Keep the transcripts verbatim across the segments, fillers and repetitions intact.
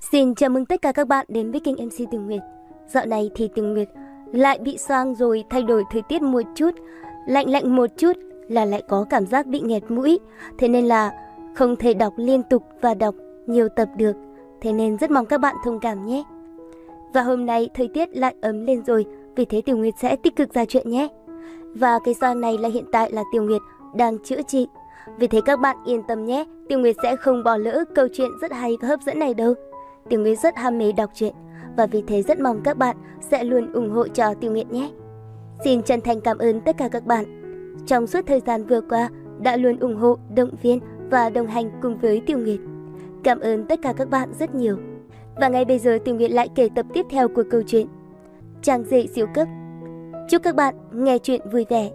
Xin chào mừng tất cả các bạn đến với kênh em xê Tường Nguyệt. Dạo này thì Tường Nguyệt lại bị xoang rồi, thay đổi thời tiết một chút, lạnh lạnh một chút là lại có cảm giác bị nghẹt mũi. Thế nên là không thể đọc liên tục và đọc nhiều tập được. Thế nên rất mong các bạn thông cảm nhé. Và hôm nay thời tiết lại ấm lên rồi, vì thế Tường Nguyệt sẽ tích cực ra chuyện nhé. Và cái xoang này là hiện tại là Tường Nguyệt đang chữa trị. Vì thế các bạn yên tâm nhé, Tường Nguyệt sẽ không bỏ lỡ câu chuyện rất hay và hấp dẫn này đâu. Tường Nguyệt rất ham mê đọc truyện và vì thế rất mong các bạn sẽ luôn ủng hộ cho Tường Nguyệt nhé. Xin chân thành cảm ơn tất cả các bạn trong suốt thời gian vừa qua đã luôn ủng hộ, động viên và đồng hành cùng với Tường Nguyệt. Cảm ơn tất cả các bạn rất nhiều. Và ngay bây giờ Tường Nguyệt lại kể tập tiếp theo của câu chuyện Chàng rể siêu cấp. Chúc các bạn nghe chuyện vui vẻ.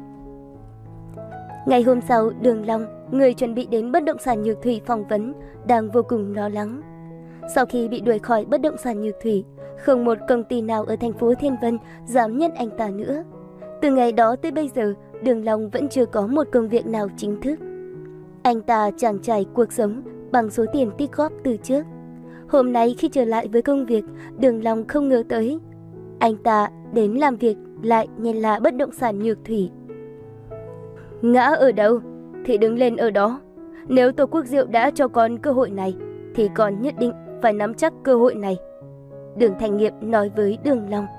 Ngày hôm sau, Đường Long, người chuẩn bị đến bất động sản Nhược Thủy phỏng vấn, đang vô cùng lo lắng. Sau khi bị đuổi khỏi bất động sản Nhược Thủy, không một công ty nào ở thành phố Thiên Vân dám nhận anh ta nữa. Từ ngày đó tới bây giờ, Đường Long vẫn chưa có một công việc nào chính thức. Anh ta trải trải cuộc sống bằng số tiền tích góp từ trước. Hôm nay khi trở lại với công việc, Đường Long không ngờ tới anh ta đến làm việc lại nhận là bất động sản Nhược Thủy. Ngã ở đâu thì đứng lên ở đó. Nếu Tô Quốc Diệu đã cho con cơ hội này thì con nhất định phải nắm chắc cơ hội này, Đường Thành Nghiệp nói với Đường Long.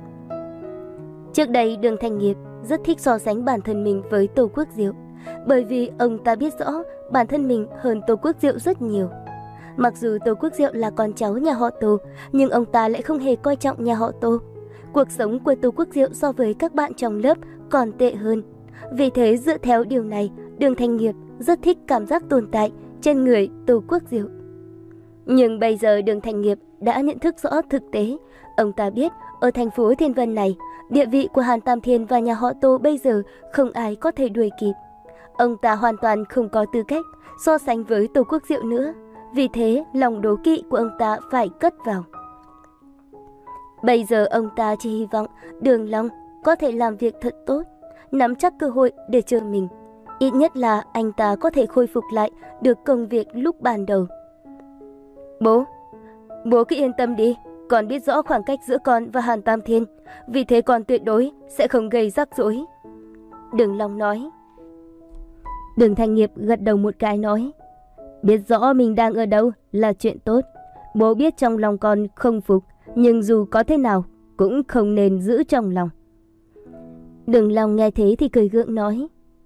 Trước đây Đường Thành Nghiệp rất thích so sánh bản thân mình với Tô Quốc Diệu, bởi vì ông ta biết rõ bản thân mình hơn Tô Quốc Diệu rất nhiều. Mặc dù Tô Quốc Diệu là con cháu nhà họ Tô, nhưng ông ta lại không hề coi trọng nhà họ Tô. Cuộc sống của Tô Quốc Diệu so với các bạn trong lớp còn tệ hơn. Vì thế dựa theo điều này, Đường Thành Nghiệp rất thích cảm giác tồn tại trên người Tô Quốc Diệu. Nhưng bây giờ Đường Thành Nghiệp đã nhận thức rõ thực tế. Ông ta biết ở thành phố Thiên Vân này, địa vị của Hàn Tam Thiên và nhà họ Tô bây giờ không ai có thể đuổi kịp. Ông ta hoàn toàn không có tư cách so sánh với Tô Quốc Diệu nữa. Vì thế lòng đố kỵ của ông ta phải cất vào. Bây giờ ông ta chỉ hy vọng Đường Long có thể làm việc thật tốt, nắm chắc cơ hội để chờ mình. Ít nhất là anh ta có thể khôi phục lại được công việc lúc ban đầu. Bố, bố cứ yên tâm đi, con biết rõ khoảng cách giữa con và Hàn Tam Thiên, vì thế con tuyệt đối sẽ không gây rắc rối, Đường Long nói. Đường Thành Nghiệp gật đầu một cái nói, biết rõ mình đang ở đâu là chuyện tốt. Bố biết trong lòng con không phục, nhưng dù có thế nào cũng không nên giữ trong lòng. Đường Long nghe thế thì cười gượng nói,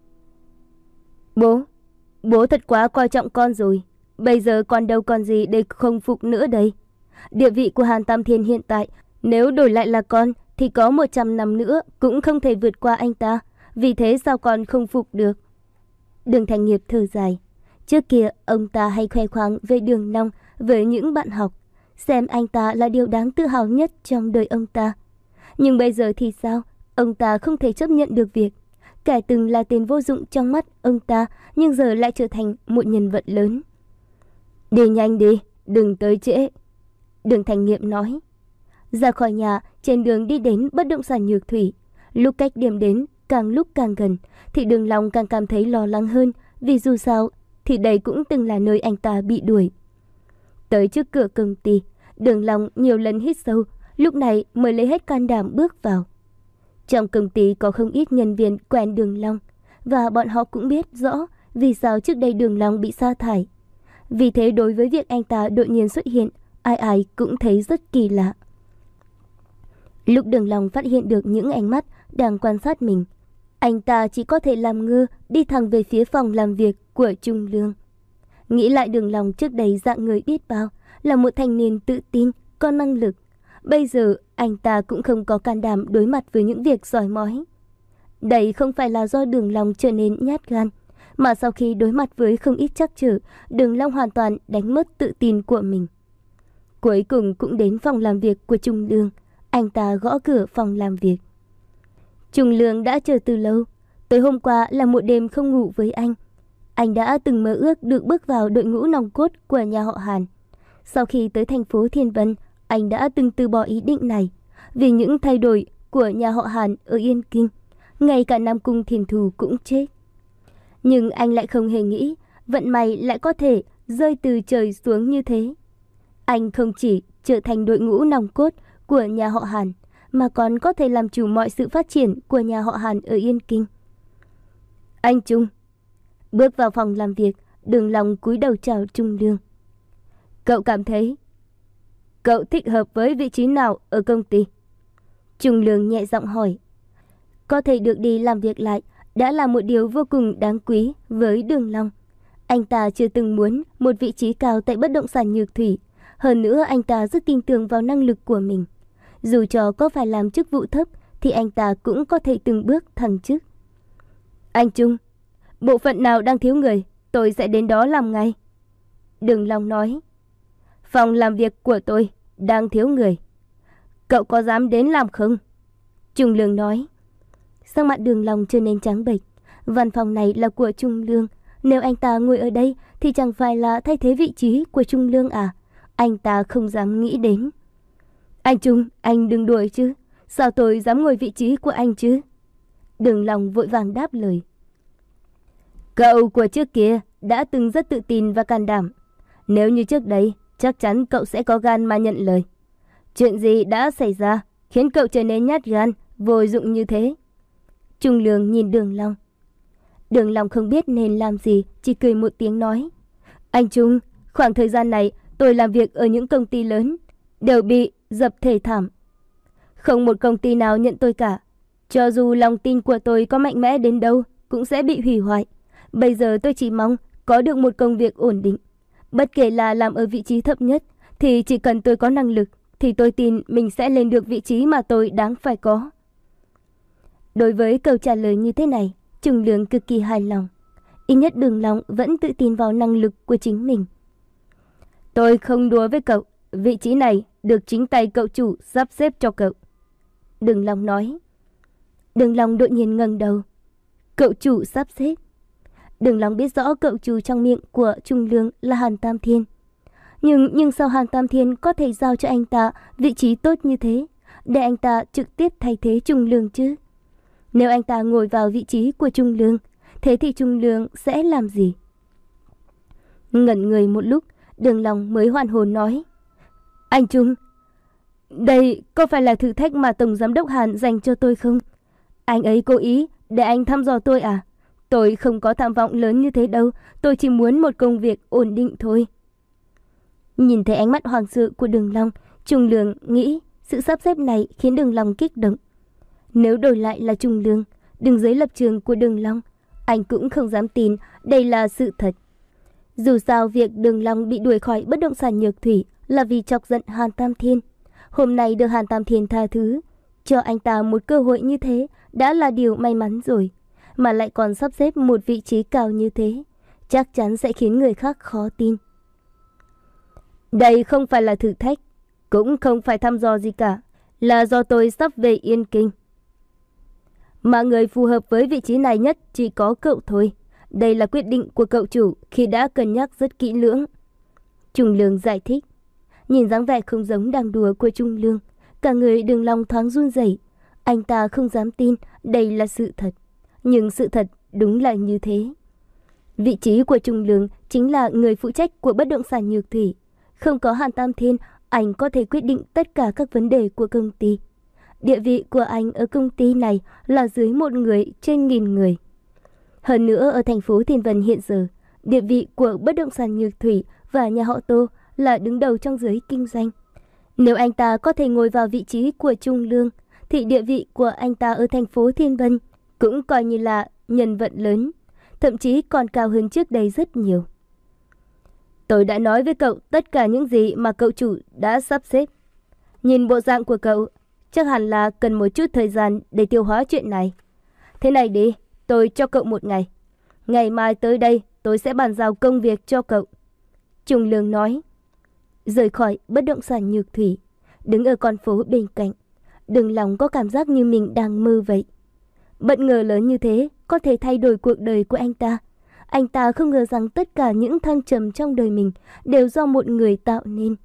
Bố, bố thật quá coi trọng con rồi. Bây giờ con đâu còn gì để không phục nữa đây. Địa vị của Hàn Tam Thiên hiện tại, nếu đổi lại là con thì có một trăm năm nữa cũng không thể vượt qua anh ta. Vì thế sao con không phục được? Đường Thành Nghiệp thở dài. Trước kia ông ta hay khoe khoang về Đường Long với những bạn học, xem anh ta là điều đáng tự hào nhất trong đời ông ta. Nhưng bây giờ thì sao? Ông ta không thể chấp nhận được việc kẻ từng là tên vô dụng trong mắt ông ta, nhưng giờ lại trở thành một nhân vật lớn. Đi nhanh đi, đừng tới trễ, Đường Thành Nghiệp nói. Ra khỏi nhà, trên đường đi đến bất động sản Nhược Thủy, lúc cách điểm đến càng lúc càng gần, thì Đường Long càng cảm thấy lo lắng hơn, vì dù sao thì đây cũng từng là nơi anh ta bị đuổi. Tới trước cửa công ty, Đường Long nhiều lần hít sâu, lúc này mới lấy hết can đảm bước vào. Trong công ty có không ít nhân viên quen Đường Long, và bọn họ cũng biết rõ vì sao trước đây Đường Long bị sa thải. Vì thế đối với việc anh ta đột nhiên xuất hiện, ai ai cũng thấy rất kỳ lạ. Lúc Đường Long phát hiện được những ánh mắt đang quan sát mình, anh ta chỉ có thể làm ngơ đi thẳng về phía phòng làm việc của Trung Lương. Nghĩ lại Đường Long trước đây dạng người biết bao, là một thanh niên tự tin, có năng lực. Bây giờ anh ta cũng không có can đảm đối mặt với những việc soi mói. Đây không phải là do Đường Long trở nên nhát gan, mà sau khi đối mặt với không ít trắc trở, Đường Long hoàn toàn đánh mất tự tin của mình. Cuối cùng cũng đến phòng làm việc của Trung Lương. Anh ta gõ cửa phòng làm việc. Trung Lương đã chờ từ lâu. Tối hôm qua là một đêm không ngủ với anh. Anh đã từng mơ ước được bước vào đội ngũ nòng cốt của nhà họ Hàn. Sau khi tới thành phố Thiên Vân, anh đã từng từ bỏ ý định này. Vì những thay đổi của nhà họ Hàn ở Yên Kinh, ngay cả Nam Cung Thiền Thù cũng chết. Nhưng anh lại không hề nghĩ vận may lại có thể rơi từ trời xuống như thế. Anh không chỉ trở thành đội ngũ nòng cốt của nhà họ Hàn, mà còn có thể làm chủ mọi sự phát triển của nhà họ Hàn ở Yên Kinh. Anh Trung. Bước vào phòng làm việc, Đường Long cúi đầu chào Trung Lương. Cậu cảm thấy cậu thích hợp với vị trí nào ở công ty? Trung Lương nhẹ giọng hỏi. Có thể được đi làm việc lại đã là một điều vô cùng đáng quý với Đường Long. Anh ta chưa từng muốn một vị trí cao tại bất động sản Nhược Thủy. Hơn nữa anh ta rất tin tưởng vào năng lực của mình. Dù cho có phải làm chức vụ thấp thì anh ta cũng có thể từng bước thăng chức. Anh Trung, bộ phận nào đang thiếu người, tôi sẽ đến đó làm ngay. Đường Long nói. Phòng làm việc của tôi đang thiếu người. Cậu có dám đến làm không? Trung Lương nói. Sắc mặt Đường Long trở nên trắng bệch. Văn phòng này là của Trung Lương. Nếu anh ta ngồi ở đây thì chẳng phải là thay thế vị trí của Trung Lương à? Anh ta không dám nghĩ đến. Anh Trung, anh đừng đuổi chứ. Sao tôi dám ngồi vị trí của anh chứ? Đường Long vội vàng đáp lời. Cậu của trước kia đã từng rất tự tin và can đảm. Nếu như trước đây, chắc chắn cậu sẽ có gan mà nhận lời. Chuyện gì đã xảy ra khiến cậu trở nên nhát gan, vô dụng như thế? Trung Lương nhìn Đường Long. Đường Long không biết nên làm gì, chỉ cười một tiếng nói. Anh Trung, khoảng thời gian này tôi làm việc ở những công ty lớn, đều bị dập thể thảm. Không một công ty nào nhận tôi cả. Cho dù lòng tin của tôi có mạnh mẽ đến đâu, cũng sẽ bị hủy hoại. Bây giờ tôi chỉ mong có được một công việc ổn định. Bất kể là làm ở vị trí thấp nhất, thì chỉ cần tôi có năng lực, thì tôi tin mình sẽ lên được vị trí mà tôi đáng phải có. Đối với câu trả lời như thế này, Trung Lương cực kỳ hài lòng. Ít nhất Đường Long vẫn tự tin vào năng lực của chính mình. Tôi không đùa với cậu, vị trí này được chính tay cậu chủ sắp xếp cho cậu. Đường Long nói. Đường Long đột nhiên ngẩng đầu. Cậu chủ sắp xếp. Đường Long biết rõ cậu chủ trong miệng của Trung Lương là Hàn Tam Thiên. Nhưng nhưng sao Hàn Tam Thiên có thể giao cho anh ta vị trí tốt như thế, để anh ta trực tiếp thay thế Trung Lương chứ? Nếu anh ta ngồi vào vị trí của Trung Lương, thế thì Trung Lương sẽ làm gì? Ngẩn người một lúc, Đường Long mới hoàn hồn nói. Anh Trung, đây có phải là thử thách mà Tổng Giám đốc Hàn dành cho tôi không? Anh ấy cố ý để anh thăm dò tôi à? Tôi không có tham vọng lớn như thế đâu, tôi chỉ muốn một công việc ổn định thôi. Nhìn thấy ánh mắt hoàng sợ của Đường Long, Trung Lương nghĩ sự sắp xếp này khiến Đường Long kích động. Nếu đổi lại là Trung Lương, đứng dưới lập trường của Đường Long, anh cũng không dám tin đây là sự thật. Dù sao việc Đường Long bị đuổi khỏi bất động sản Nhược Thủy là vì chọc giận Hàn Tam Thiên. Hôm nay được Hàn Tam Thiên tha thứ, cho anh ta một cơ hội như thế đã là điều may mắn rồi. Mà lại còn sắp xếp một vị trí cao như thế, chắc chắn sẽ khiến người khác khó tin. Đây không phải là thử thách, cũng không phải thăm dò gì cả, là do tôi sắp về Yên Kinh. Mà người phù hợp với vị trí này nhất chỉ có cậu thôi. Đây là quyết định của cậu chủ khi đã cân nhắc rất kỹ lưỡng. Trung Lương giải thích. Nhìn dáng vẻ không giống đang đùa của Trung Lương, cả người Đường Long thoáng run rẩy. Anh ta không dám tin đây là sự thật. Nhưng sự thật đúng là như thế. Vị trí của Trung Lương chính là người phụ trách của bất động sản Nhược Thủy. Không có Hàn Tam Thiên, anh có thể quyết định tất cả các vấn đề của công ty. Địa vị của anh ở công ty này là dưới một người trên nghìn người. Hơn nữa ở thành phố Thiên Vân hiện giờ, địa vị của bất động sản Nhược Thủy và nhà họ Tô là đứng đầu trong giới kinh doanh. Nếu anh ta có thể ngồi vào vị trí của Trung Lương, thì địa vị của anh ta ở thành phố Thiên Vân cũng coi như là nhân vật lớn, thậm chí còn cao hơn trước đây rất nhiều. Tôi đã nói với cậu tất cả những gì mà cậu chủ đã sắp xếp. Nhìn bộ dạng của cậu, chắc hẳn là cần một chút thời gian để tiêu hóa chuyện này. Thế này đi, tôi cho cậu một ngày. Ngày mai tới đây tôi sẽ bàn giao công việc cho cậu. Trung Lương nói. Rời khỏi bất động sản Nhược Thủy, đứng ở con phố bên cạnh, Đường Long có cảm giác như mình đang mơ vậy. Bất ngờ lớn như thế có thể thay đổi cuộc đời của anh ta. Anh ta không ngờ rằng tất cả những thăng trầm trong đời mình đều do một người tạo nên.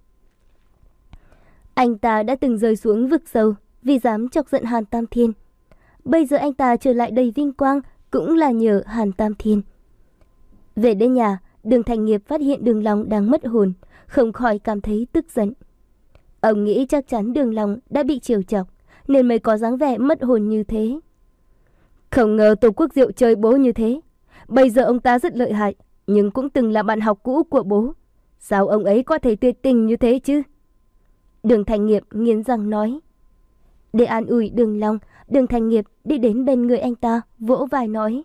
Anh ta đã từng rơi xuống vực sâu vì dám chọc giận Hàn Tam Thiên. Bây giờ anh ta trở lại đầy vinh quang cũng là nhờ Hàn Tam Thiên. Về đến nhà, Đường Thành Nghiệp phát hiện Đường Long đang mất hồn, không khỏi cảm thấy tức giận. Ông nghĩ chắc chắn Đường Long đã bị trêu chọc, nên mới có dáng vẻ mất hồn như thế. Không ngờ Tô Quốc Diệu chơi bố như thế. Bây giờ ông ta rất lợi hại, nhưng cũng từng là bạn học cũ của bố. Sao ông ấy có thể tuyệt tình như thế chứ? Đường Thành Nghiệp nghiến răng nói. Để an ủi Đường Long, Đường Thành Nghiệp đi đến bên người anh ta, vỗ vai nói.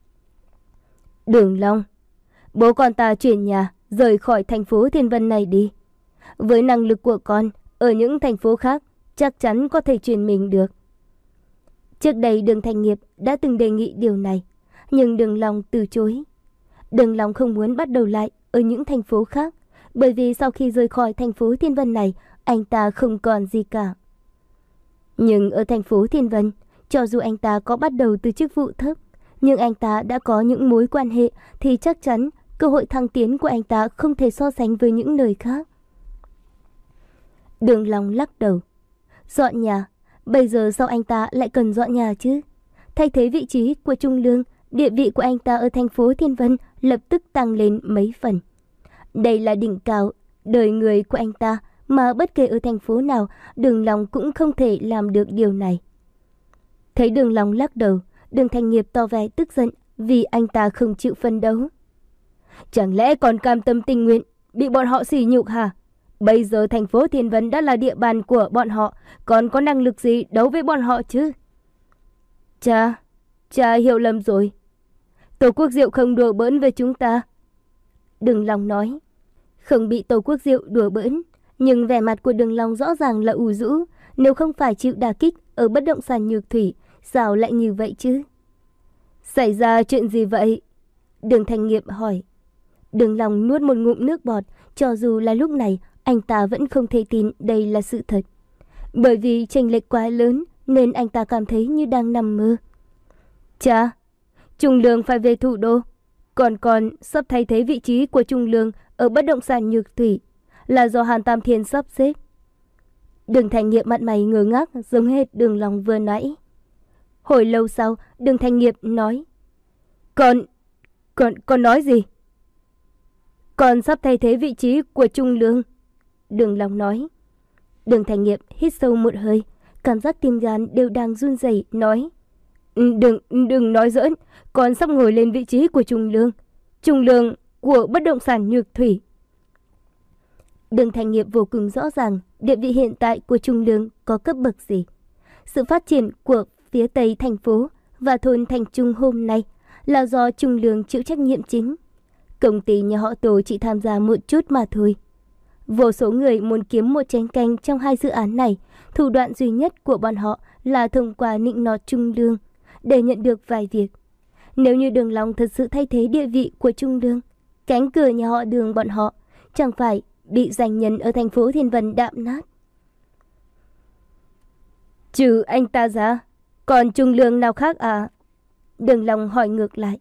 Đường Long, bố con ta chuyển nhà, rời khỏi thành phố Thiên Vân này đi. Với năng lực của con, ở những thành phố khác, chắc chắn có thể chuyển mình được. Trước đây Đường Thành Nghiệp đã từng đề nghị điều này, nhưng Đường Long từ chối. Đường Long không muốn bắt đầu lại ở những thành phố khác, bởi vì sau khi rời khỏi thành phố Thiên Vân này, anh ta không còn gì cả. Nhưng ở thành phố Thiên Vân, cho dù anh ta có bắt đầu từ chức vụ thấp, nhưng anh ta đã có những mối quan hệ thì chắc chắn cơ hội thăng tiến của anh ta không thể so sánh với những nơi khác. Đường Long lắc đầu. Dọn nhà? Bây giờ sao anh ta lại cần dọn nhà chứ? Thay thế vị trí của Trung Lương, địa vị của anh ta ở thành phố Thiên Vân lập tức tăng lên mấy phần. Đây là đỉnh cao đời người của anh ta, mà bất kể ở thành phố nào, Đường Long cũng không thể làm được điều này. Thấy Đường Long lắc đầu, Đường Thành Nghiệp tỏ vẻ tức giận vì anh ta không chịu phân đấu. Chẳng lẽ còn cam tâm tình nguyện bị bọn họ sỉ nhục hả? Bây giờ thành phố Thiên Vân đã là địa bàn của bọn họ, còn có năng lực gì đấu với bọn họ chứ? Cha, cha hiểu lầm rồi. Tô Quốc Diệu không đùa bỡn với chúng ta. Đường Long nói. Không bị Tô Quốc Diệu đùa bỡn, nhưng vẻ mặt của Đường Long rõ ràng là ủ rũ. Nếu không phải chịu đả kích ở bất động sản Nhược Thủy, sao lại như vậy chứ? Xảy ra chuyện gì vậy? Đường Thành Nghiệp hỏi. Đường Long nuốt một ngụm nước bọt, cho dù là lúc này anh ta vẫn không thể tin đây là sự thật. Bởi vì chênh lệch quá lớn nên anh ta cảm thấy như đang nằm mơ. Cha, Trung Lương phải về thủ đô. Còn còn sắp thay thế vị trí của Trung Lương ở bất động sản Nhược Thủy là do Hàn Tam Thiên sắp xếp. Đường Thành Nghiệp mặt mày ngơ ngác giống hệt Đường Long vừa nãy. Hồi lâu sau, Đường Thành Nghiệp nói. Con, con, con nói gì? Con sắp thay thế vị trí của Trung Lương. Đường Long nói. Đường Thành Nghiệp hít sâu một hơi, cảm giác tim gan đều đang run rẩy, nói. Đừng, đừng nói giỡn, con sắp ngồi lên vị trí của Trung Lương. Trung Lương của bất động sản Nhược Thủy. Đường Thành Nghiệp vô cùng rõ ràng địa vị hiện tại của Trung Lương có cấp bậc gì. Sự phát triển của phía Tây thành phố và thôn Thành Trung hôm nay là do Trung Lương chịu trách nhiệm chính. Công ty nhà họ Tô chỉ tham gia một chút mà thôi. Vô số người muốn kiếm một chén canh trong hai dự án này, thủ đoạn duy nhất của bọn họ là thông qua nịnh nọt Trung Lương để nhận được vài việc. Nếu như Đường Long thật sự thay thế địa vị của Trung Lương, cánh cửa nhà họ Đường bọn họ chẳng phải bị doanh nhân ở thành phố Thiên Vân đạm nát. Trừ anh ta ra, còn Trung Lương nào khác à? Đường Long hỏi ngược lại.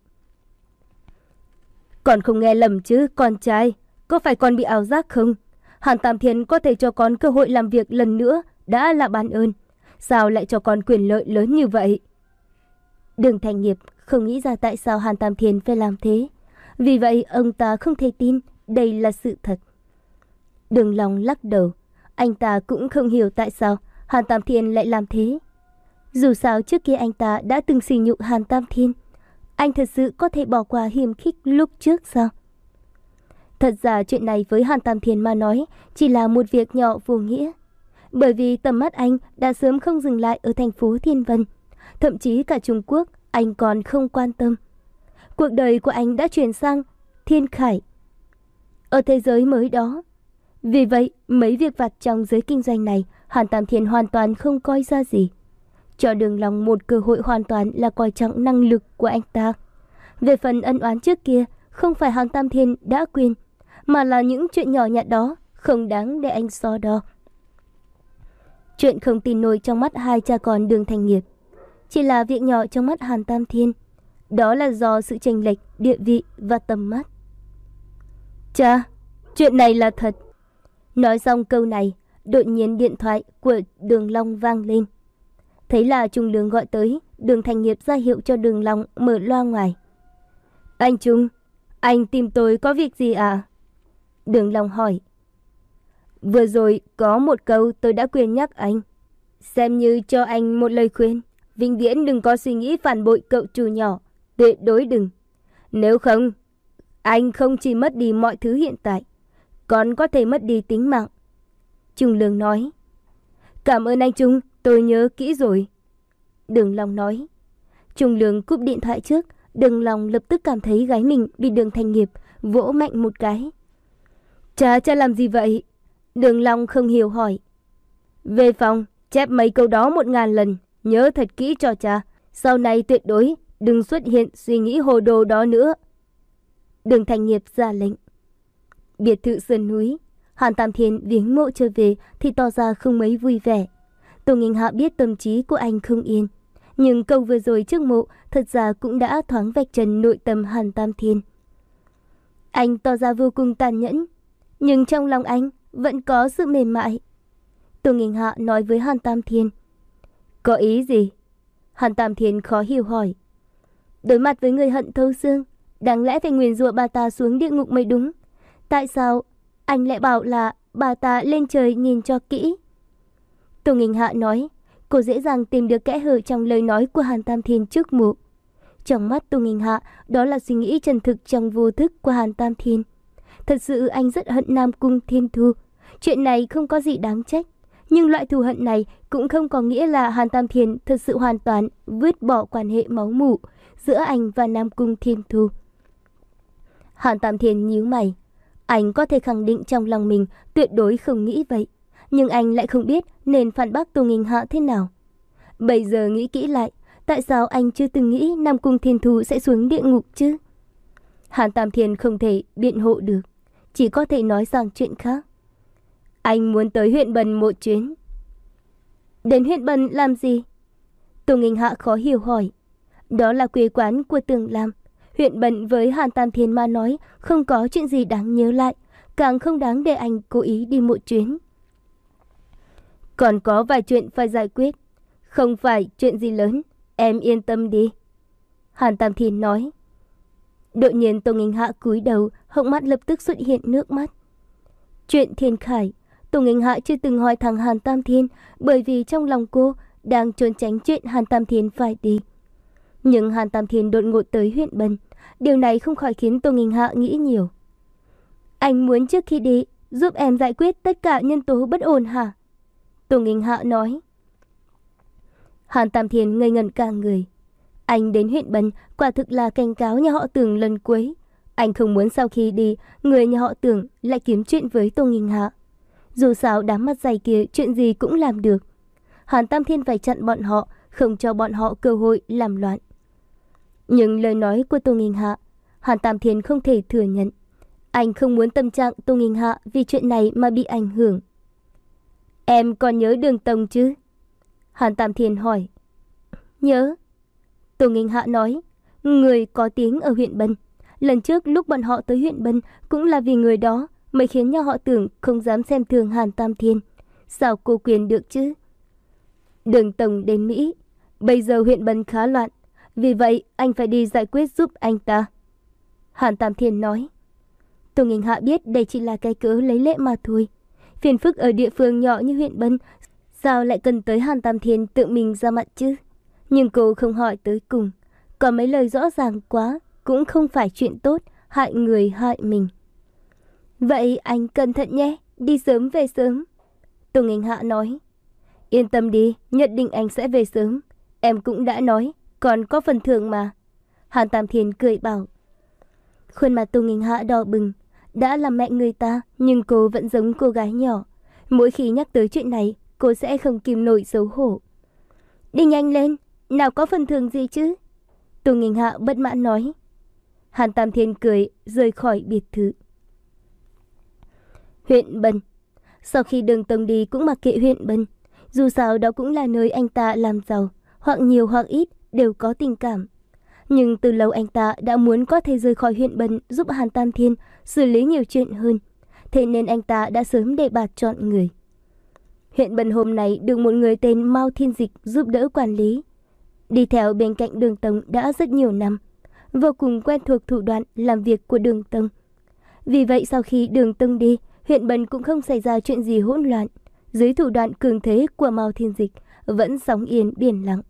Con không nghe lầm chứ, con trai, có phải con bị ảo giác không? Hàn Tam Thiên có thể cho con cơ hội làm việc lần nữa đã là ban ơn. Sao lại cho con quyền lợi lớn như vậy? Đường Thành Nghiệp không nghĩ ra tại sao Hàn Tam Thiên phải làm thế. Vì vậy ông ta không thể tin đây là sự thật. Đường Long lắc đầu. Anh ta cũng không hiểu tại sao Hàn Tam Thiên lại làm thế. Dù sao trước kia anh ta đã từng sỉ nhục Hàn Tam Thiên. Anh thật sự có thể bỏ qua hiềm khích lúc trước sao? Thật ra chuyện này với Hàn Tam Thiên mà nói chỉ là một việc nhỏ vô nghĩa. Bởi vì tầm mắt anh đã sớm không dừng lại ở thành phố Thiên Vân. Thậm chí cả Trung Quốc anh còn không quan tâm. Cuộc đời của anh đã chuyển sang Thiên Khải, ở thế giới mới đó. Vì vậy mấy việc vặt trong giới kinh doanh này Hàn Tam Thiên hoàn toàn không coi ra gì. Cho Đường Long một cơ hội hoàn toàn là coi trọng năng lực của anh ta. Về phần ân oán trước kia, không phải Hàn Tam Thiên đã quên, mà là những chuyện nhỏ nhặt đó không đáng để anh so đo. Chuyện không tin nổi trong mắt hai cha con Đường Thành Nghiệp chỉ là việc nhỏ trong mắt Hàn Tam Thiên. Đó là do sự chênh lệch địa vị và tầm mắt. Cha, chuyện này là thật. Nói xong câu này, đột nhiên điện thoại của Đường Long vang lên. Thấy là Trung Lương gọi tới, Đường Thành Nghiệp ra hiệu cho Đường Long mở loa ngoài. Anh Trung, Anh tìm tôi có việc gì à? Đường Long hỏi. Vừa rồi có một câu tôi đã quên nhắc anh. Xem như cho anh một lời khuyên. Vĩnh viễn đừng có suy nghĩ phản bội cậu chủ nhỏ. Tuyệt đối đừng. Nếu không, anh không chỉ mất đi mọi thứ hiện tại, còn có thể mất đi tính mạng. Trung Lương nói. Cảm ơn anh Trung, tôi nhớ kỹ rồi. Đường Long nói. Trung Lương cúp điện thoại trước. Đường Long lập tức cảm thấy gái mình bị Đường Thành Nghiệp vỗ mạnh một cái. Cha, cha làm gì vậy? Đường Long không hiểu hỏi. Về phòng, chép mấy câu đó một ngàn lần. Nhớ thật kỹ cho cha. Sau này tuyệt đối đừng xuất hiện suy nghĩ hồ đồ đó nữa. Đường Thành Nghiệp ra lệnh. Biệt thự sườn núi, Hàn Tam Thiên viếng mộ trở về thì tỏ ra không mấy vui vẻ. Tô Nghinh Hạ biết tâm trí của anh không yên, nhưng câu vừa rồi trước mộ thật ra cũng đã thoáng vạch trần nội tâm Hàn Tam Thiên. Anh tỏ ra vô cùng tàn nhẫn, nhưng trong lòng anh vẫn có sự mềm mại. Tô Nghinh Hạ nói với Hàn Tam Thiên. Có ý gì? Hàn Tam Thiên khó hiểu hỏi. Đối mặt với người hận thấu xương, đáng lẽ phải nguyền rủa bà ta xuống địa ngục mới đúng. Tại sao anh lại bảo là bà ta lên trời nhìn cho kỹ? Tô Nghinh Hạ nói. Cô dễ dàng tìm được kẽ hở trong lời nói của Hàn Tam Thiên trước mộ. Trong mắt Tô Nghinh Hạ, đó là suy nghĩ chân thực trong vô thức của Hàn Tam Thiên. Thật sự anh rất hận Nam Cung Thiên Thu. Chuyện này không có gì đáng trách. Nhưng loại thù hận này cũng không có nghĩa là Hàn Tam Thiên thật sự hoàn toàn vứt bỏ quan hệ máu mủ giữa anh và Nam Cung Thiên Thu. Hàn Tam Thiên nhíu mày. Anh có thể khẳng định trong lòng mình tuyệt đối không nghĩ vậy. Nhưng anh lại không biết nên phản bác Tô Nghinh Hạ thế nào. Bây giờ nghĩ kỹ lại, tại sao anh chưa từng nghĩ Nam Cung Thiên Thu sẽ xuống địa ngục chứ? Hàn Tam Thiên không thể biện hộ được, chỉ có thể nói sang chuyện khác. Anh muốn tới huyện Bần một chuyến. Đến huyện Bần làm gì? Tô Nghinh Hạ khó hiểu hỏi. Đó là quê quán của Tường Lam. Huyện Bần với Hàn Tam Thiên mà nói không có chuyện gì đáng nhớ lại, càng không đáng để anh cố ý đi một chuyến. Còn có vài chuyện phải giải quyết. Không phải chuyện gì lớn, em yên tâm đi. Hàn Tam Thiên nói. Đột nhiên Tô Nghinh Hạ cúi đầu, hốc mắt lập tức xuất hiện nước mắt. Chuyện Thiên Khải, Tô Nghinh Hạ chưa từng hỏi thẳng Hàn Tam Thiên, bởi vì trong lòng cô đang trốn tránh chuyện Hàn Tam Thiên phải đi. Nhưng Hàn Tam Thiên đột ngột tới huyện Bần, điều này không khỏi khiến Tô Nghinh Hạ nghĩ nhiều. Anh muốn trước khi đi giúp em giải quyết tất cả nhân tố bất ổn hả? Tô Nghinh Hạ nói. Hàn Tam Thiên ngây ngẩn cả người. Anh đến huyện Bần quả thực là cảnh cáo nhà họ Tưởng lần cuối. Anh không muốn sau khi đi, người nhà họ Tưởng lại kiếm chuyện với Tô Nghinh Hạ. Dù sao đám mặt dày kia chuyện gì cũng làm được. Hàn Tam Thiên phải chặn bọn họ, không cho bọn họ cơ hội làm loạn. Nhưng lời nói của Tô Nghinh Hạ, Hàn Tam Thiên không thể thừa nhận. Anh không muốn tâm trạng Tô Nghinh Hạ vì chuyện này mà bị ảnh hưởng. Em còn nhớ Đường Tông chứ? Hàn Tam Thiên hỏi. Nhớ. Tô Nghinh Hạ nói. Người có tiếng ở huyện Bần. Lần trước lúc bọn họ tới huyện Bần cũng là vì người đó mới khiến nhà họ Tưởng không dám xem thường Hàn Tam Thiên. Sao cô quyền được chứ? Đường Tông đến Mỹ. Bây giờ huyện Bần khá loạn. Vì vậy anh phải đi giải quyết giúp anh ta. Hàn Tam Thiên nói. Tô Nghinh Hạ biết đây chỉ là cái cớ lấy lệ mà thôi. Phiền phức ở địa phương nhỏ như huyện Bân, sao lại cần tới Hàn Tam Thiên tự mình ra mặt chứ? Nhưng cô không hỏi tới cùng. Có mấy lời rõ ràng quá, cũng không phải chuyện tốt, hại người hại mình. Vậy anh cẩn thận nhé, đi sớm về sớm. Tô Nghinh Hạ nói. Yên tâm đi, nhất định anh sẽ về sớm. Em cũng đã nói, còn có phần thưởng mà. Hàn Tam Thiên cười bảo. Khuôn mặt Tô Nghinh Hạ đỏ bừng. Đã là mẹ người ta, nhưng cô vẫn giống cô gái nhỏ. Mỗi khi nhắc tới chuyện này, cô sẽ không kìm nổi xấu hổ. Đi nhanh lên, nào có phần thưởng gì chứ? Tô Nghinh Hạ bất mãn nói. Hàn Tam Thiên cười, rời khỏi biệt thự. Huyện Bân. Sau khi Đường Tông đi cũng mặc kệ huyện Bân. Dù sao đó cũng là nơi anh ta làm giàu, hoặc nhiều hoặc ít đều có tình cảm. Nhưng từ lâu anh ta đã muốn có thể rời khỏi huyện Bân giúp Hàn Tam Thiên xử lý nhiều chuyện hơn. Thế nên anh ta đã sớm đề bạt chọn người. Huyện Bân hôm nay được một người tên Mao Thiên Dịch giúp đỡ quản lý. Đi theo bên cạnh Đường Tông đã rất nhiều năm. vô cùng quen thuộc thủ đoạn làm việc của Đường Tông. Vì vậy sau khi Đường Tông đi, huyện Bần cũng không xảy ra chuyện gì hỗn loạn. Dưới thủ đoạn cường thế của Mao Thiên Dịch vẫn sóng yên biển lặng.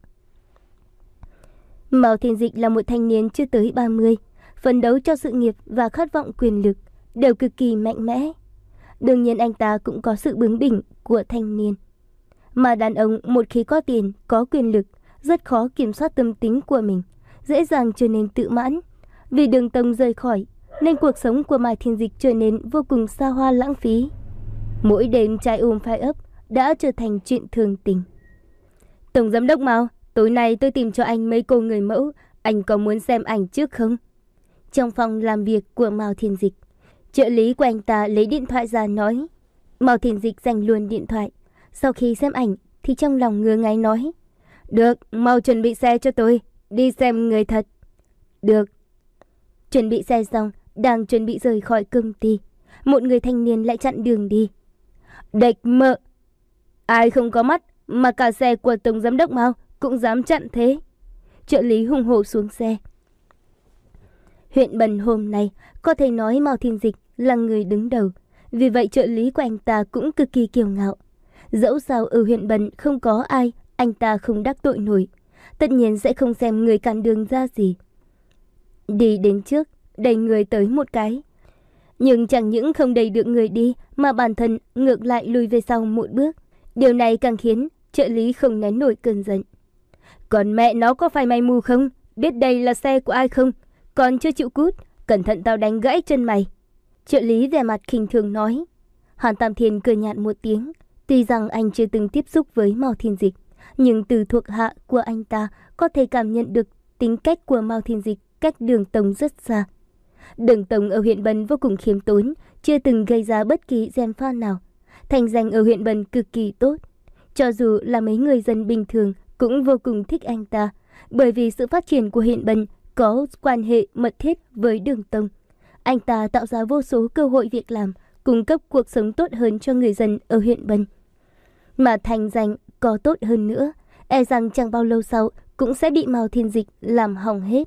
Mao Thiên Dịch là một thanh niên chưa tới ba mươi, phấn đấu cho sự nghiệp và khát vọng quyền lực đều cực kỳ mạnh mẽ. Đương nhiên anh ta cũng có sự bướng bỉnh của thanh niên. Mà đàn ông một khi có tiền, có quyền lực, rất khó kiểm soát tâm tính của mình, dễ dàng trở nên tự mãn. Vì Đường Tông rời khỏi, nên cuộc sống của Mao Thiên Dịch trở nên vô cùng xa hoa lãng phí. Mỗi đêm trai ôm phai ấp đã trở thành chuyện thường tình. Tổng giám đốc Mao, tối nay tôi tìm cho anh mấy cô người mẫu, anh có muốn xem ảnh trước không? Trong phòng làm việc của Mao Thiên Dịch, trợ lý của anh ta lấy điện thoại ra nói. Mao Thiên Dịch giành luôn điện thoại. Sau khi xem ảnh thì trong lòng ngứa ngáy nói. Được, mau chuẩn bị xe cho tôi, đi xem người thật. Được. Chuẩn bị xe xong, đang chuẩn bị rời khỏi công ty, một người thanh niên lại chặn đường đi. Địch mợ, ai không có mắt mà cả xe của tổng giám đốc Mao cũng dám chặn thế. Trợ lý hùng hổ xuống xe. Huyện Bần hôm nay có thể nói Mao Thiên Dịch là người đứng đầu, vì vậy trợ lý của anh ta cũng cực kỳ kiêu ngạo. Dẫu sao ở huyện Bần không có ai anh ta không đắc tội nổi, tất nhiên sẽ không xem người cản đường ra gì. Đi đến trước, đẩy người tới một cái. Nhưng chẳng những không đẩy được người đi mà bản thân ngược lại lùi về sau một bước. Điều này càng khiến trợ lý không nén nổi cơn giận. Còn mẹ nó có phải mày mù không? Biết đây là xe của ai không? Còn chưa chịu cút, cẩn thận tao đánh gãy chân mày. Trợ lý vẻ mặt khinh thường nói. Hàn Tam Thiên cười nhạt một tiếng. Tuy rằng anh chưa từng tiếp xúc với Mao Thiên Dịch, nhưng từ thuộc hạ của anh ta có thể cảm nhận được tính cách của Mao Thiên Dịch cách Đường Tông rất xa. Đường Tông ở huyện Bần vô cùng khiêm tốn, chưa từng gây ra bất kỳ gièm pha nào. Thành danh ở huyện Bần cực kỳ tốt. Cho dù là mấy người dân bình thường cũng vô cùng thích anh ta, bởi vì sự phát triển của huyện Bần có quan hệ mật thiết với Đường Tông. Anh ta tạo ra vô số cơ hội việc làm, cung cấp cuộc sống tốt hơn cho người dân ở huyện Bần. Mà thành danh có tốt hơn nữa, e rằng chẳng bao lâu sau cũng sẽ bị Mao Thiên Dịch làm hỏng hết.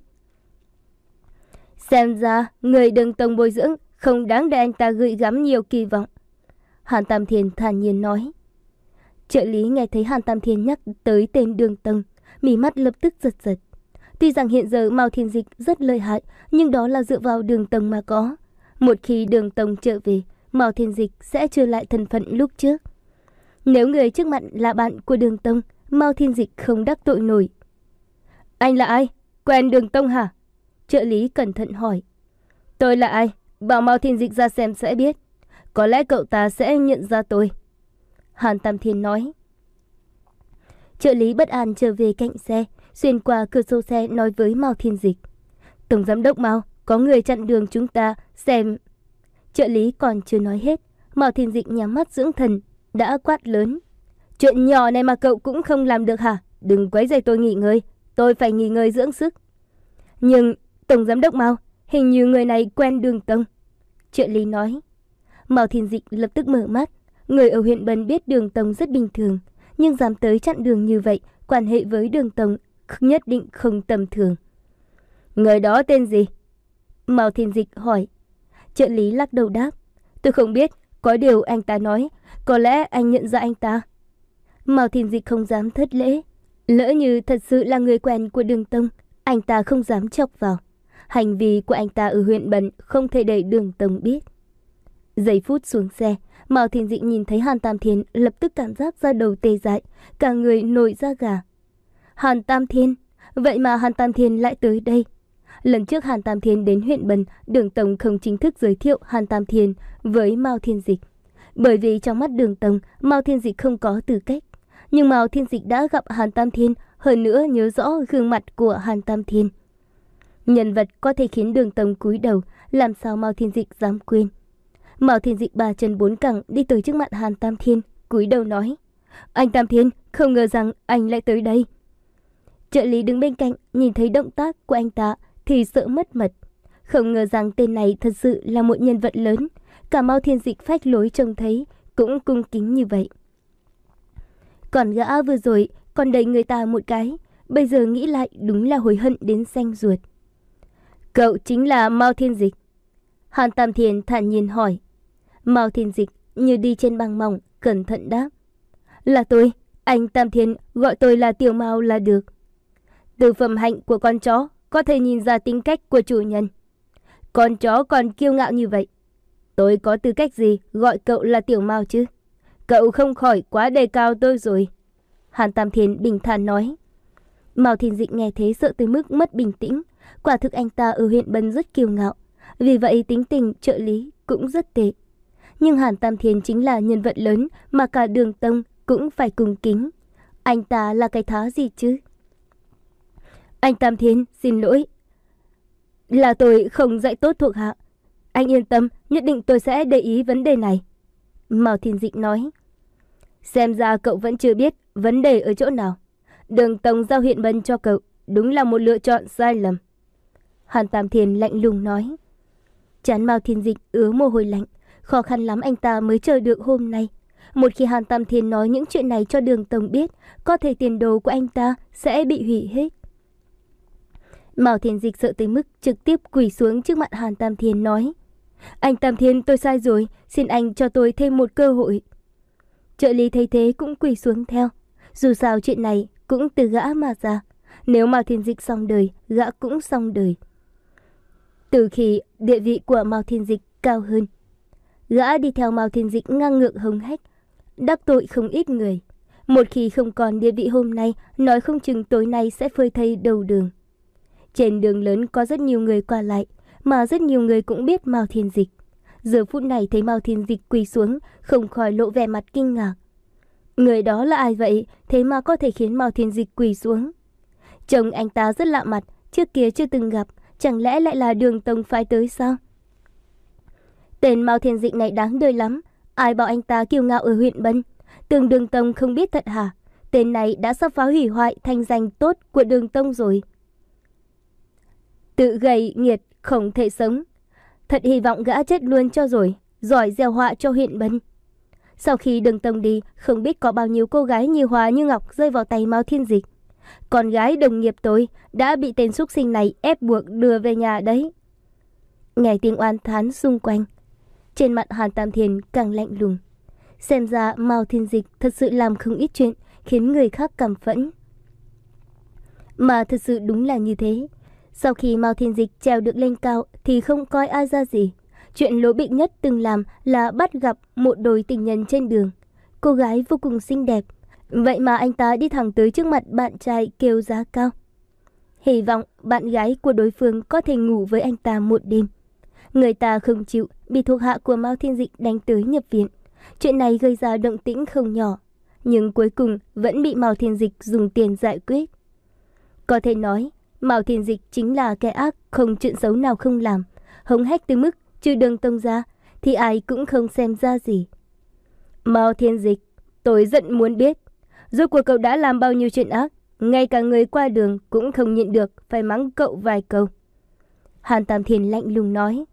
Xem ra người Đường Tông bồi dưỡng không đáng để anh ta gửi gắm nhiều kỳ vọng. Hàn Tam Thiên thản nhiên nói. Trợ lý nghe thấy Hàn Tam Thiên nhắc tới tên Đường Tông, mí mắt lập tức giật giật. Tuy rằng hiện giờ Mao Thiên Dịch rất lợi hại, nhưng đó là dựa vào Đường Tông mà có. Một khi Đường Tông trở về, Mao Thiên Dịch sẽ trở lại thân phận lúc trước. Nếu người trước mặt là bạn của Đường Tông, Mao Thiên Dịch không đắc tội nổi. Anh là ai? Quen Đường Tông hả? Trợ lý cẩn thận hỏi. Tôi là ai? Bảo Mao Thiên Dịch ra xem sẽ biết. Có lẽ cậu ta sẽ nhận ra tôi. Hàn Tam Thiên nói. Trợ lý bất an trở về cạnh xe, xuyên qua cửa sổ xe nói với Mao Thiên Dịch. Tổng giám đốc Mao, có người chặn đường chúng ta, xem. Trợ lý còn chưa nói hết, Mao Thiên Dịch nhắm mắt dưỡng thần, đã quát lớn. Chuyện nhỏ này mà cậu cũng không làm được hả? Đừng quấy rầy tôi nghỉ ngơi, tôi phải nghỉ ngơi dưỡng sức. Nhưng, Tổng giám đốc Mao, hình như người này quen Đường Tông. Trợ lý nói. Mao Thiên Dịch lập tức mở mắt. Người ở huyện Bần biết Đường Tông rất bình thường, nhưng dám tới chặn đường như vậy, quan hệ với Đường Tông nhất định không tầm thường. Người đó tên gì? Mao Thiên Dịch hỏi. Trợ lý lắc đầu đáp. Tôi không biết, có điều anh ta nói, có lẽ anh nhận ra anh ta. Mao Thiên Dịch không dám thất lễ. Lỡ như thật sự là người quen của Đường Tông, anh ta không dám chọc vào. Hành vi của anh ta ở huyện Bần không thể để Đường Tông biết. Giây phút xuống xe, Mao Thiên Dịch nhìn thấy Hàn Tam Thiên lập tức cảm giác da đầu tê dại, cả người nổi da gà. Hàn Tam Thiên, vậy mà Hàn Tam Thiên lại tới đây. Lần trước Hàn Tam Thiên đến huyện Bần, Đường Tông không chính thức giới thiệu Hàn Tam Thiên với Mao Thiên Dịch. Bởi vì trong mắt Đường Tông, Mao Thiên Dịch không có tư cách. Nhưng Mao Thiên Dịch đã gặp Hàn Tam Thiên, hơn nữa nhớ rõ gương mặt của Hàn Tam Thiên. Nhân vật có thể khiến Đường Tông cúi đầu, làm sao Mao Thiên Dịch dám quên. Mao Thiên Dịch ba chân bốn cẳng đi tới trước mặt Hàn Tam Thiên, cúi đầu nói. Anh Tam Thiên, không ngờ rằng anh lại tới đây. Trợ lý đứng bên cạnh, nhìn thấy động tác của anh ta thì sợ mất mật. Không ngờ rằng tên này thật sự là một nhân vật lớn. Cả Mao Thiên Dịch phách lối trông thấy cũng cung kính như vậy. Còn gã vừa rồi còn đẩy người ta một cái, bây giờ nghĩ lại đúng là hối hận đến xanh ruột. Cậu chính là Mao Thiên Dịch? Hàn Tam Thiên thản nhiên hỏi. Mao Thiên Dịch như đi trên băng mỏng, cẩn thận đáp. Là tôi, anh Tam Thiên, gọi tôi là Tiểu Mao là được. Từ phẩm hạnh của con chó có thể nhìn ra tính cách của chủ nhân. Con chó còn kiêu ngạo như vậy, tôi có tư cách gì gọi cậu là Tiểu Mao chứ? Cậu không khỏi quá đề cao tôi rồi. Hàn Tam Thiên bình thản nói. Mao Thiên Dịch nghe thế sợ tới mức mất bình tĩnh. Quả thực anh ta ở huyện Bân rất kiêu ngạo, vì vậy tính tình trợ lý cũng rất tệ. Nhưng Hàn Tam Thiên chính là nhân vật lớn mà cả Đường Tông cũng phải cung kính. Anh ta là cái thá gì chứ? Anh Tam Thiên, xin lỗi. Là tôi không dạy tốt thuộc hạ. Anh yên tâm, nhất định tôi sẽ để ý vấn đề này. Mao Thiên Dịch nói. Xem ra cậu vẫn chưa biết vấn đề ở chỗ nào. Đường Tông giao huyện Bân cho cậu đúng là một lựa chọn sai lầm. Hàn Tam Thiên lạnh lùng nói. Trán Mao Thiên Dịch ứa mồ hôi lạnh. Khó khăn lắm anh ta mới chờ được hôm nay. Một khi Hàn Tam Thiên nói những chuyện này cho Đường Tông biết, có thể tiền đồ của anh ta sẽ bị hủy hết. Mao Thiên Dịch sợ tới mức trực tiếp quỳ xuống trước mặt Hàn Tam Thiên nói. Anh Tam Thiên, tôi sai rồi, xin anh cho tôi thêm một cơ hội. Trợ lý thấy thế cũng quỳ xuống theo. Dù sao chuyện này cũng từ gã mà ra. Nếu Mao Thiên Dịch xong đời, gã cũng xong đời. Từ khi địa vị của Mao Thiên Dịch cao hơn, gã đi theo Mao Thiên Dịch ngang ngược hống hách, đắc tội không ít người. Một khi không còn địa vị hôm nay, nói không chừng tối nay sẽ phơi thây đầu đường. Trên đường lớn có rất nhiều người qua lại, mà rất nhiều người cũng biết Mao Thiên Dịch. Giờ phút này thấy Mao Thiên Dịch quỳ xuống, không khỏi lộ vẻ mặt kinh ngạc. Người đó là ai vậy, thế mà có thể khiến Mao Thiên Dịch quỳ xuống? Trông anh ta rất lạ mặt, trước kia chưa từng gặp, chẳng lẽ lại là Đường Tông phái tới sao? Tên Mao Thiên Dịch này đáng đời lắm, ai bảo anh ta kiêu ngạo ở huyện Bân? Tưởng Đường Tông không biết thật hả? Tên này đã sắp phá hủy hoại thanh danh tốt của Đường Tông rồi. Tự gầy nghiệt không thể sống. Thật hy vọng gã chết luôn cho rồi, giỏi gieo họa cho huyện Bân. Sau khi Đường Tông đi, không biết có bao nhiêu cô gái như hoa như ngọc rơi vào tay Mao Thiên Dịch. Con gái đồng nghiệp tôi đã bị tên súc sinh này ép buộc đưa về nhà đấy. Nghe tiếng oan thán xung quanh, trên mặt Hàn Tam Thiên càng lạnh lùng. Xem ra Mao Thiên Dịch thật sự làm không ít chuyện khiến người khác cảm phẫn. Mà thật sự đúng là như thế. Sau khi Mao Thiên Dịch trèo được lên cao thì không coi ai ra gì. Chuyện lố bịch nhất từng làm là bắt gặp một đôi tình nhân trên đường. Cô gái vô cùng xinh đẹp, vậy mà anh ta đi thẳng tới trước mặt bạn trai kêu giá cao. Hy vọng bạn gái của đối phương có thể ngủ với anh ta một đêm. Người ta không chịu, bị thuộc hạ của Mao Thiên Dịch đánh tới nhập viện. Chuyện này gây ra động tĩnh không nhỏ, nhưng cuối cùng vẫn bị Mao Thiên Dịch dùng tiền giải quyết. Có thể nói, Mao Thiên Dịch chính là kẻ ác không chuyện xấu nào không làm, hống hách tới mức trừ Đường Tông ra thì ai cũng không xem ra gì. Mao Thiên Dịch, tôi rất muốn biết, rốt cuộc cậu đã làm bao nhiêu chuyện ác, ngay cả người qua đường cũng không nhịn được phải mắng cậu vài câu. Hàn Tam Thiên lạnh lùng nói.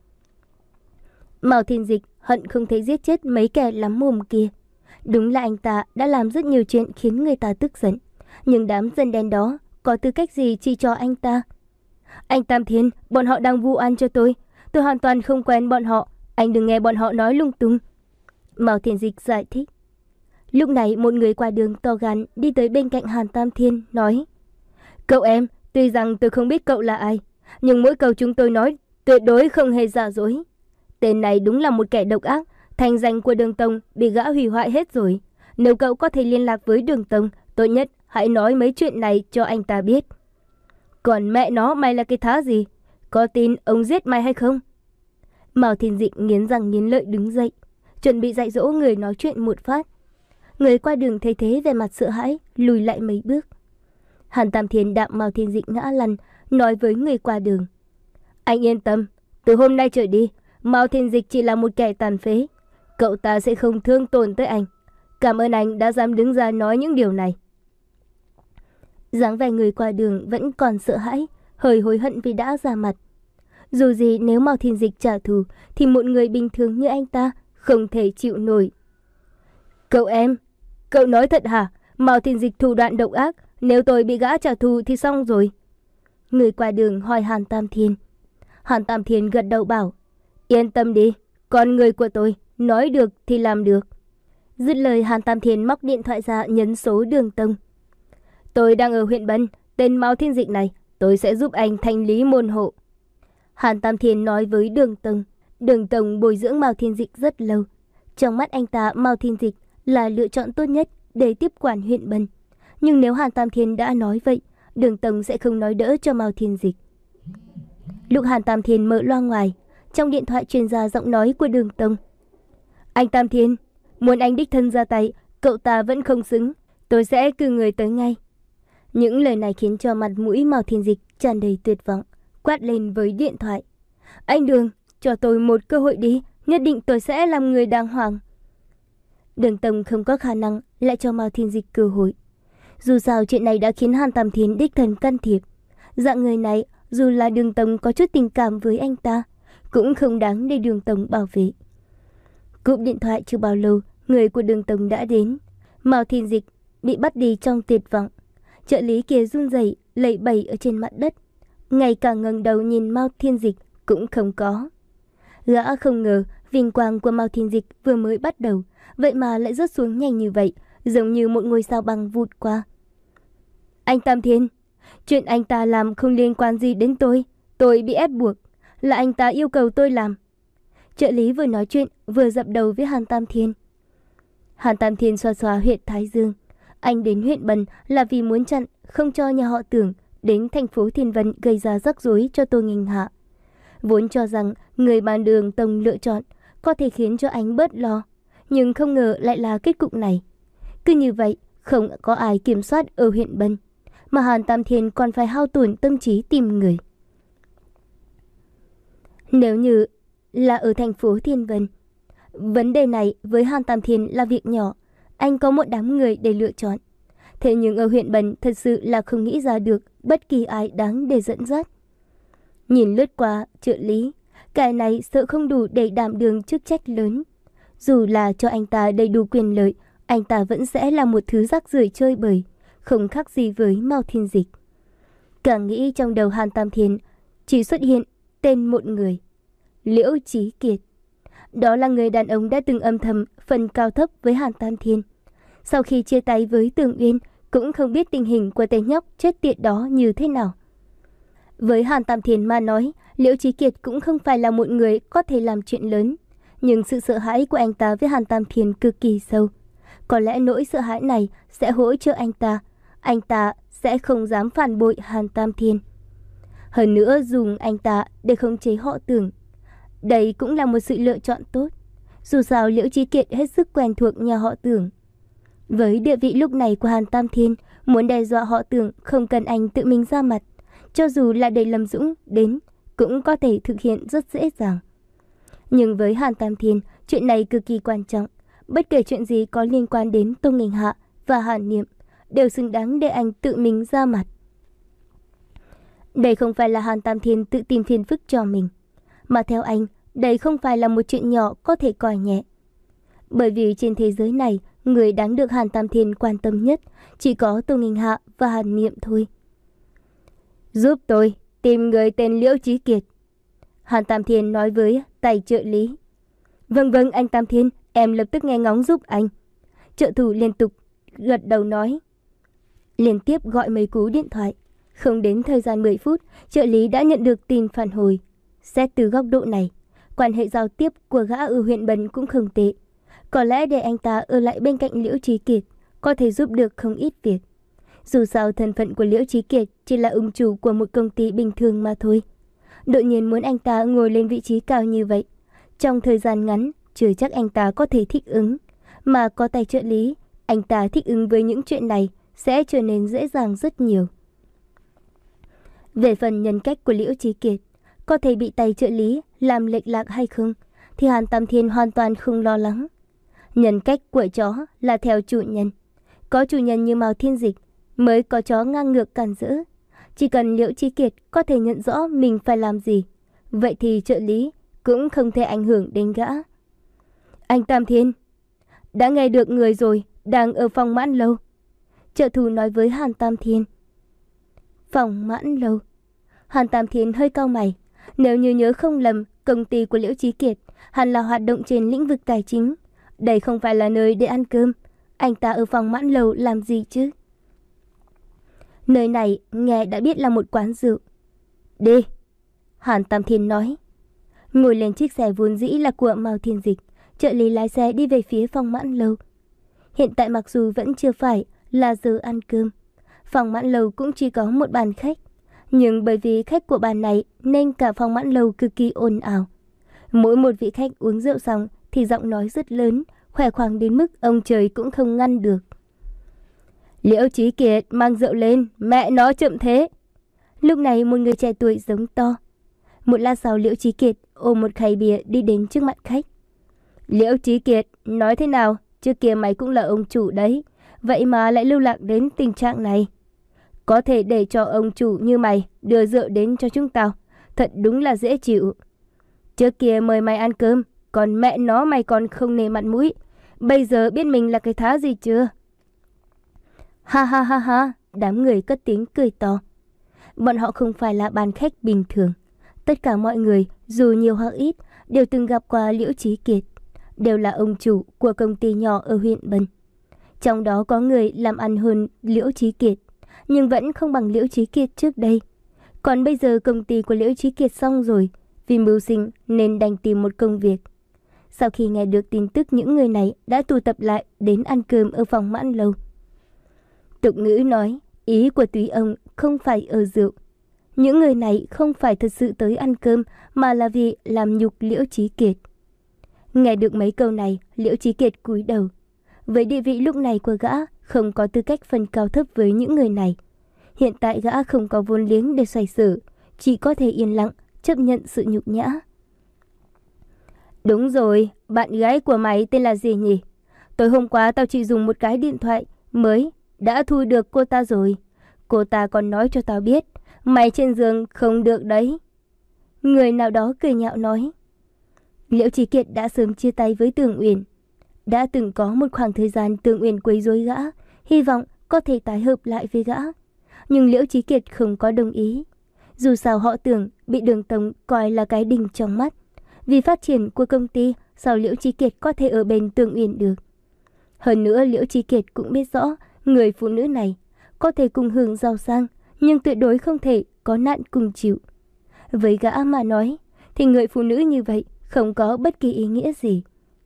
Mao Thiên Dịch hận không thể giết chết mấy kẻ lắm mồm kia. Đúng là anh ta đã làm rất nhiều chuyện khiến người ta tức giận, nhưng đám dân đen đó có tư cách gì chi cho anh ta? Anh Tam Thiên, bọn họ đang vu oan cho tôi. Tôi hoàn toàn không quen bọn họ. Anh đừng nghe bọn họ nói lung tung. Mao Thiên Dịch giải thích. Lúc này một người qua đường to gan đi tới bên cạnh Hàn Tam Thiên nói. Cậu em, tuy rằng tôi không biết cậu là ai, nhưng mỗi câu chúng tôi nói tuyệt đối không hề giả dối. Tên này đúng là một kẻ độc ác. Thành danh của Đường Tông bị gã hủy hoại hết rồi. Nếu cậu có thể liên lạc với Đường Tông, tốt nhất hãy nói mấy chuyện này cho anh ta biết. Còn mẹ nó, mày là cái thá gì? Có tin ông giết mày hay không? Mao Thiên Dịch nghiến răng nghiến lợi đứng dậy, chuẩn bị dạy dỗ người nói chuyện một phát. Người qua đường thấy thế về mặt sợ hãi, lùi lại mấy bước. Hàn Tam Thiên đạm Mao Thiên Dịch ngã lăn, nói với người qua đường. Anh yên tâm, từ hôm nay trở đi, Mao Thiên Dịch chỉ là một kẻ tàn phế. Cậu ta sẽ không thương tổn tới anh. Cảm ơn anh đã dám đứng ra nói những điều này. Dáng vẻ người qua đường vẫn còn sợ hãi, hơi hối hận vì đã ra mặt. Dù gì nếu Mao Thiên Dịch trả thù thì một người bình thường như anh ta không thể chịu nổi. Cậu em, cậu nói thật hả? Mao Thiên Dịch thủ đoạn độc ác, nếu tôi bị gã trả thù thì xong rồi. Người qua đường hỏi Hàn Tam Thiên. Hàn Tam Thiên gật đầu bảo, yên tâm đi, con người của tôi, nói được thì làm được. Dứt lời Hàn Tam Thiên móc điện thoại ra nhấn số Đường Tông. Tôi đang ở huyện Bân, tên Mao Thiên Dịch này, tôi sẽ giúp anh thanh lý môn hộ. Hàn Tam Thiên nói với Đường Tông. Đường Tông bồi dưỡng Mao Thiên Dịch rất lâu. Trong mắt anh ta, Mao Thiên Dịch là lựa chọn tốt nhất để tiếp quản huyện Bân. Nhưng nếu Hàn Tam Thiên đã nói vậy, Đường Tông sẽ không nói đỡ cho Mao Thiên Dịch. Lúc Hàn Tam Thiên mở loa ngoài, trong điện thoại truyền ra giọng nói của Đường Tông. Anh Tam Thiên, muốn anh đích thân ra tay, cậu ta vẫn không xứng, tôi sẽ cử người tới ngay. Những lời này khiến cho mặt mũi Mao Thiên Dịch tràn đầy tuyệt vọng, quát lên với điện thoại. Anh Đường, cho tôi một cơ hội đi, nhất định tôi sẽ làm người đàng hoàng. Đường Tông không có khả năng lại cho Mao Thiên Dịch cơ hội. Dù sao chuyện này đã khiến Hàn Tam Thiên đích thân can thiệp. Dạng người này, dù là Đường Tông có chút tình cảm với anh ta, cũng không đáng để Đường Tông bảo vệ. Cúp điện thoại chưa bao lâu, người của Đường Tông đã đến. Mao Thiên Dịch bị bắt đi trong tuyệt vọng. Trợ lý kia run rẩy lẩy bẩy ở trên mặt đất, ngay cả ngẩng đầu nhìn Mao Thiên Dịch cũng không có. Gã không ngờ vinh quang của Mao Thiên Dịch vừa mới bắt đầu, vậy mà lại rớt xuống nhanh như vậy, giống như một ngôi sao băng vụt qua. Anh Tam Thiên, chuyện anh ta làm không liên quan gì đến tôi, tôi bị ép buộc, là anh ta yêu cầu tôi làm. Trợ lý vừa nói chuyện vừa dập đầu với Hàn Tam Thiên. Hàn Tam Thiên xoa xoa huyệt thái dương. Anh đến huyện Bân là vì muốn chặn không cho nhà họ Tưởng đến thành phố Thiên Vân gây ra rắc rối cho Tô Nghinh Hạ. Vốn cho rằng người mà Đường Tông lựa chọn có thể khiến cho anh bớt lo, nhưng không ngờ lại là kết cục này. Cứ như vậy, không có ai kiểm soát ở huyện Bân, mà Hàn Tam Thiên còn phải hao tổn tâm trí tìm người. Nếu như là ở thành phố Thiên Vân, vấn đề này với Hàn Tam Thiên là việc nhỏ, anh có một đám người để lựa chọn. Thế nhưng ở huyện Bân thật sự là không nghĩ ra được bất kỳ ai đáng để dẫn dắt. Nhìn lướt qua trợ lý, cái này sợ không đủ để đảm đương chức trách lớn. Dù là cho anh ta đầy đủ quyền lợi, anh ta vẫn sẽ là một thứ rác rưởi chơi bời, không khác gì với Mao Thiên Dịch. Càng nghĩ trong đầu Hàn Tam Thiên chỉ xuất hiện tên một người, Liễu Chí Kiệt. Đó là người đàn ông đã từng âm thầm phần cao thấp với Hàn Tam Thiên. Sau khi chia tay với Tường Uyên, cũng không biết tình hình của tên nhóc chết tiệt đó như thế nào. Với Hàn Tam Thiên mà nói, Liễu Chí Kiệt cũng không phải là một người có thể làm chuyện lớn. Nhưng sự sợ hãi của anh ta với Hàn Tam Thiên cực kỳ sâu. Có lẽ nỗi sợ hãi này sẽ hỗ trợ anh ta. Anh ta sẽ không dám phản bội Hàn Tam Thiên. Hơn nữa dùng anh ta để khống chế họ Tưởng. Đây cũng là một sự lựa chọn tốt. Dù sao Liễu Chí Kiệt hết sức quen thuộc nhà họ Tưởng. Với địa vị lúc này của Hàn Tam Thiên, muốn đe dọa họ Tưởng không cần anh tự mình ra mặt. Cho dù là để Lâm Dũng đến, cũng có thể thực hiện rất dễ dàng. Nhưng với Hàn Tam Thiên, chuyện này cực kỳ quan trọng. Bất kể chuyện gì có liên quan đến Tô Nghinh Hạ và Hàn Niệm, đều xứng đáng để anh tự mình ra mặt. Đây không phải là Hàn Tam Thiên tự tìm phiền phức cho mình, mà theo anh, đây không phải là một chuyện nhỏ có thể coi nhẹ. Bởi vì trên thế giới này, người đáng được Hàn Tam Thiên quan tâm nhất chỉ có Tô Nghinh Hạ và Hàn Niệm thôi. Giúp tôi tìm người tên Liễu Chí Kiệt, Hàn Tam Thiên nói với tay trợ lý. Vâng vâng anh Tam Thiên, em lập tức nghe ngóng giúp anh. Trợ thủ liên tục gật đầu nói. Liên tiếp gọi mấy cú điện thoại. Không đến thời gian mười phút, trợ lý đã nhận được tin phản hồi. Xét từ góc độ này, quan hệ giao tiếp của gã ở huyện Bân cũng không tệ. Có lẽ để anh ta ở lại bên cạnh Liễu Chí Kiệt có thể giúp được không ít việc. Dù sao thân phận của Liễu Chí Kiệt chỉ là ông chủ của một công ty bình thường mà thôi. Đột nhiên muốn anh ta ngồi lên vị trí cao như vậy, trong thời gian ngắn chưa chắc anh ta có thể thích ứng. Mà có tay trợ lý, anh ta thích ứng với những chuyện này sẽ trở nên dễ dàng rất nhiều. Về phần nhân cách của Liễu Chí Kiệt, có thể bị tay trợ lý làm lệch lạc hay không, thì Hàn Tam Thiên hoàn toàn không lo lắng. Nhân cách của chó là theo chủ nhân. Có chủ nhân như Mao Thiên Dịch mới có chó ngang ngược càn rỡ. Chỉ cần Liễu Chí Kiệt có thể nhận rõ mình phải làm gì, vậy thì trợ lý cũng không thể ảnh hưởng đến gã. Anh Tam Thiên, đã nghe được người rồi, đang ở phòng Mãn Lâu. Trợ thủ nói với Hàn Tam Thiên. Phòng Mãn Lâu. Hàn Tam Thiên hơi cau mày. Nếu như nhớ không lầm, công ty của Liễu Chí Kiệt hẳn là hoạt động trên lĩnh vực tài chính. Đây không phải là nơi để ăn cơm. Anh ta ở phòng Mãn Lầu làm gì chứ? Nơi này nghe đã biết là một quán rượu. Đi, Hàn Tam Thiên nói. Ngồi lên chiếc xe vốn dĩ là của Mao Thiên Dịch, trợ lý lái xe đi về phía phòng Mãn Lầu. Hiện tại mặc dù vẫn chưa phải là giờ ăn cơm, phòng Mãn Lầu cũng chỉ có một bàn khách, nhưng bởi vì khách của bàn này nên cả phòng Mãn Lầu cực kỳ ồn ào. Mỗi một vị khách uống rượu xong thì giọng nói rất lớn, khỏe khoang đến mức ông trời cũng không ngăn được. Liễu Chí Kiệt mang rượu lên, mẹ nó chậm thế. Lúc này một người trẻ tuổi giống to. Một lát sau Liễu Chí Kiệt ôm một khay bia đi đến trước mặt khách. Liễu Chí Kiệt, nói thế nào, trước kia mày cũng là ông chủ đấy, vậy mà lại lưu lạc đến tình trạng này. Có thể để cho ông chủ như mày đưa rượu đến cho chúng tao, thật đúng là dễ chịu. Trước kia mời mày ăn cơm, còn mẹ nó mày còn không nể mặt mũi. Bây giờ biết mình là cái thá gì chưa? Ha ha ha ha, đám người cất tiếng cười to. Bọn họ không phải là bàn khách bình thường. Tất cả mọi người, dù nhiều hoặc ít, đều từng gặp qua Liễu Chí Kiệt, đều là ông chủ của công ty nhỏ ở huyện Bân. Trong đó có người làm ăn hơn Liễu Chí Kiệt, nhưng vẫn không bằng Liễu Chí Kiệt trước đây. Còn bây giờ công ty của Liễu Chí Kiệt xong rồi, vì mưu sinh nên đành tìm một công việc. Sau khi nghe được tin tức những người này đã tụ tập lại đến ăn cơm ở phòng Mãn Lầu. Tục ngữ nói, ý của túy ông không phải ở rượu. Những người này không phải thật sự tới ăn cơm mà là vì làm nhục Liễu Chí Kiệt. Nghe được mấy câu này, Liễu Chí Kiệt cúi đầu. Với địa vị lúc này của gã, không có tư cách phân cao thấp với những người này. Hiện tại gã không có vốn liếng để xoay sở, chỉ có thể yên lặng chấp nhận sự nhục nhã. Đúng rồi, bạn gái của mày tên là gì nhỉ? Tối hôm qua tao chỉ dùng một cái điện thoại mới đã thu được cô ta rồi. Cô ta còn nói cho tao biết mày trên giường không được đấy. Người nào đó cười nhạo nói. Liễu Chí Kiệt đã sớm chia tay với Tưởng Uyển. Đã từng có một khoảng thời gian Tưởng Uyển quấy rối gã, hy vọng có thể tái hợp lại với gã. Nhưng Liễu Chí Kiệt không có đồng ý. Dù sao họ Tưởng bị Đường Tống coi là cái đinh trong mắt. Vì phát triển của công ty, sao Liễu Chí Kiệt có thể ở bên Tưởng Uyển được? Hơn nữa Liễu Chí Kiệt cũng biết rõ người phụ nữ này có thể cùng hưởng giàu sang, nhưng tuyệt đối không thể có nạn cùng chịu. Với gã mà nói, thì người phụ nữ như vậy không có bất kỳ ý nghĩa gì.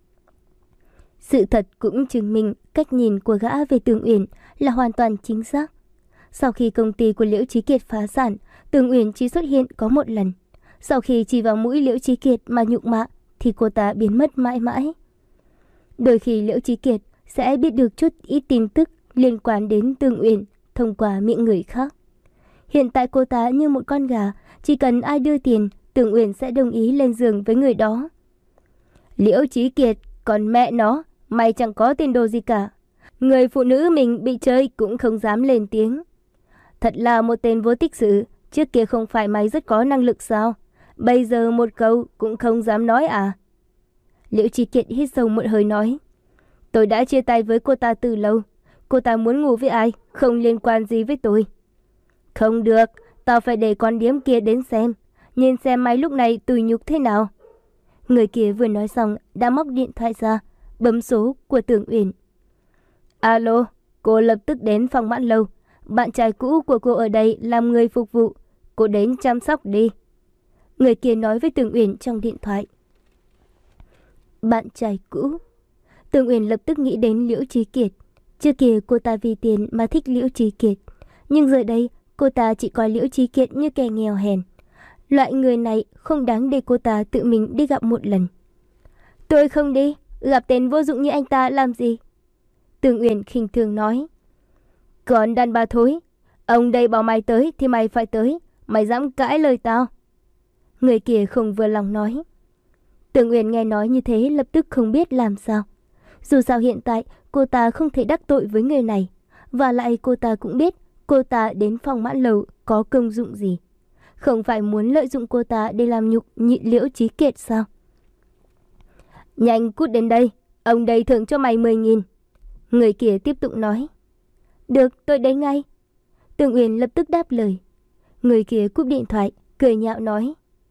Sự thật cũng chứng minh cách nhìn của gã về Tưởng Uyển là hoàn toàn chính xác. Sau khi công ty của Liễu Chí Kiệt phá sản, Tưởng Uyển chỉ xuất hiện có một lần. Sau khi chỉ vào mũi Liễu Chí Kiệt mà nhục mạ, thì cô ta biến mất mãi mãi. Đôi khi Liễu Chí Kiệt sẽ biết được chút ít tin tức liên quan đến Tưởng Uyển thông qua miệng người khác. Hiện tại cô ta như một con gà, chỉ cần ai đưa tiền, Tưởng Uyển sẽ đồng ý lên giường với người đó. Liễu Chí Kiệt, còn mẹ nó, mày chẳng có tiền đồ gì cả. Người phụ nữ mình bị chơi cũng không dám lên tiếng. Thật là một tên vô tích sự, trước kia không phải mày rất có năng lực sao? Bây giờ một câu cũng không dám nói à? Liễu Chí Kiệt hít sâu một hơi nói. Tôi đã chia tay với cô ta từ lâu. Cô ta muốn ngủ với ai, không liên quan gì với tôi. Không được, tao phải để con điếm kia đến xem. Nhìn xem mày lúc này tủi nhục thế nào. Người kia vừa nói xong đã móc điện thoại ra, bấm số của Tưởng Uyển. Alo, cô lập tức đến phòng Mãn Lầu. Bạn trai cũ của cô ở đây làm người phục vụ. Cô đến chăm sóc đi. Người kia nói với Tưởng Uyển trong điện thoại. Bạn trai cũ. Tưởng Uyển lập tức nghĩ đến Liễu Chí Kiệt. Trước kia cô ta vì tiền mà thích Liễu Chí Kiệt, nhưng giờ đây cô ta chỉ coi Liễu Chí Kiệt như kẻ nghèo hèn. Loại người này không đáng để cô ta tự mình đi gặp một lần. Tôi không đi, gặp tên vô dụng như anh ta làm gì? Tưởng Uyển khinh thường nói. Còn đàn bà thối, ông đây bảo mày tới thì mày phải tới, mày dám cãi lời tao? Người kia không vừa lòng nói. Tưởng Uyển nghe nói như thế lập tức không biết làm sao. Dù sao hiện tại cô ta không thể đắc tội với người này, và lại cô ta cũng biết cô ta đến phòng Mãn Lầu có công dụng gì. Không phải muốn lợi dụng cô ta để làm nhục nhị Liễu Chí Kiệt sao? Nhanh cút đến đây, ông đây thưởng cho mày mười nghìn. Người kia tiếp tục nói. Được, tôi đến ngay. Tưởng Uyển lập tức đáp lời. Người kia cúp điện thoại, cười nhạo nói.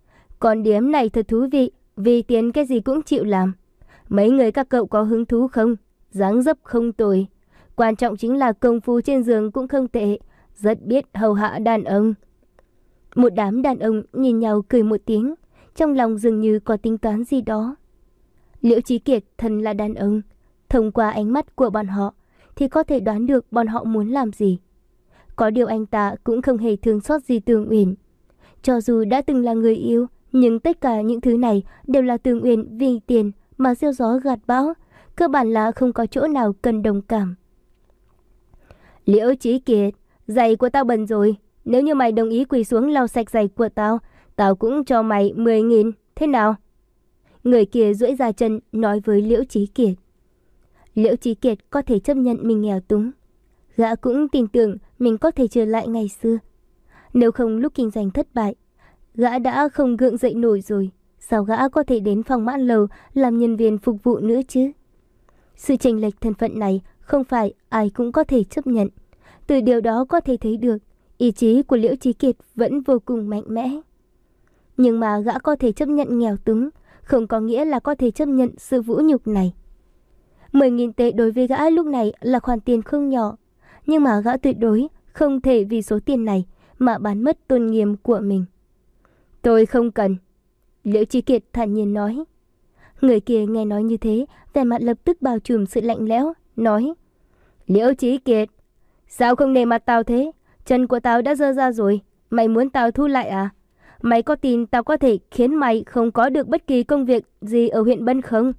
Con điếm này thật thú vị, vì tiền cái gì cũng chịu làm. Mấy người các cậu có hứng thú không? Dáng dấp không tồi. Quan trọng chính là công phu trên giường cũng không tệ, rất biết hầu hạ đàn ông. Một đám đàn ông nhìn nhau cười một tiếng, trong lòng dường như có tính toán gì đó. Liễu Chí Kiệt thân là đàn ông, thông qua ánh mắt của bọn họ thì có thể đoán được bọn họ muốn làm gì. Có điều anh ta cũng không hề thương xót gì Tường Uyển. Cho dù đã từng là người yêu, nhưng tất cả những thứ này đều là Tường Uyển vì tiền mà gieo gió gặt bão, cơ bản là không có chỗ nào cần đồng cảm. Liễu Chí Kiệt, giày của tao bẩn rồi, nếu như mày đồng ý quỳ xuống lau sạch giày của tao, tao cũng cho mày mười nghìn, thế nào? Người kia duỗi ra chân nói với Liễu Chí Kiệt. Liễu Chí Kiệt có thể chấp nhận mình nghèo túng. Gã cũng tin tưởng mình có thể trở lại ngày xưa. Nếu không lúc kinh doanh thất bại, gã đã không gượng dậy nổi rồi. Sao gã có thể đến phòng mãn lầu làm nhân viên phục vụ nữa chứ? Sự chênh lệch thân phận này không phải ai cũng có thể chấp nhận. Từ điều đó có thể thấy được ý chí của Liễu Chí Kiệt vẫn vô cùng mạnh mẽ. Nhưng mà gã có thể chấp nhận nghèo túng, không có nghĩa là có thể chấp nhận sự vũ nhục này. Mười nghìn tệ đối với gã lúc này là khoản tiền không nhỏ, nhưng mà gã tuyệt đối không thể vì số tiền này mà bán mất tôn nghiêm của mình. Tôi không cần, Liễu Chí Kiệt thản nhiên nói. Người kia nghe nói như thế, vẻ mặt lập tức bao trùm sự lạnh lẽo, nói: Liễu Chí Kiệt, sao không nề mặt tao thế? Chân của tao đã dơ ra rồi, mày muốn tao thu lại à? Mày có tin tao có thể khiến mày không có được bất kỳ công việc gì ở huyện Bân không?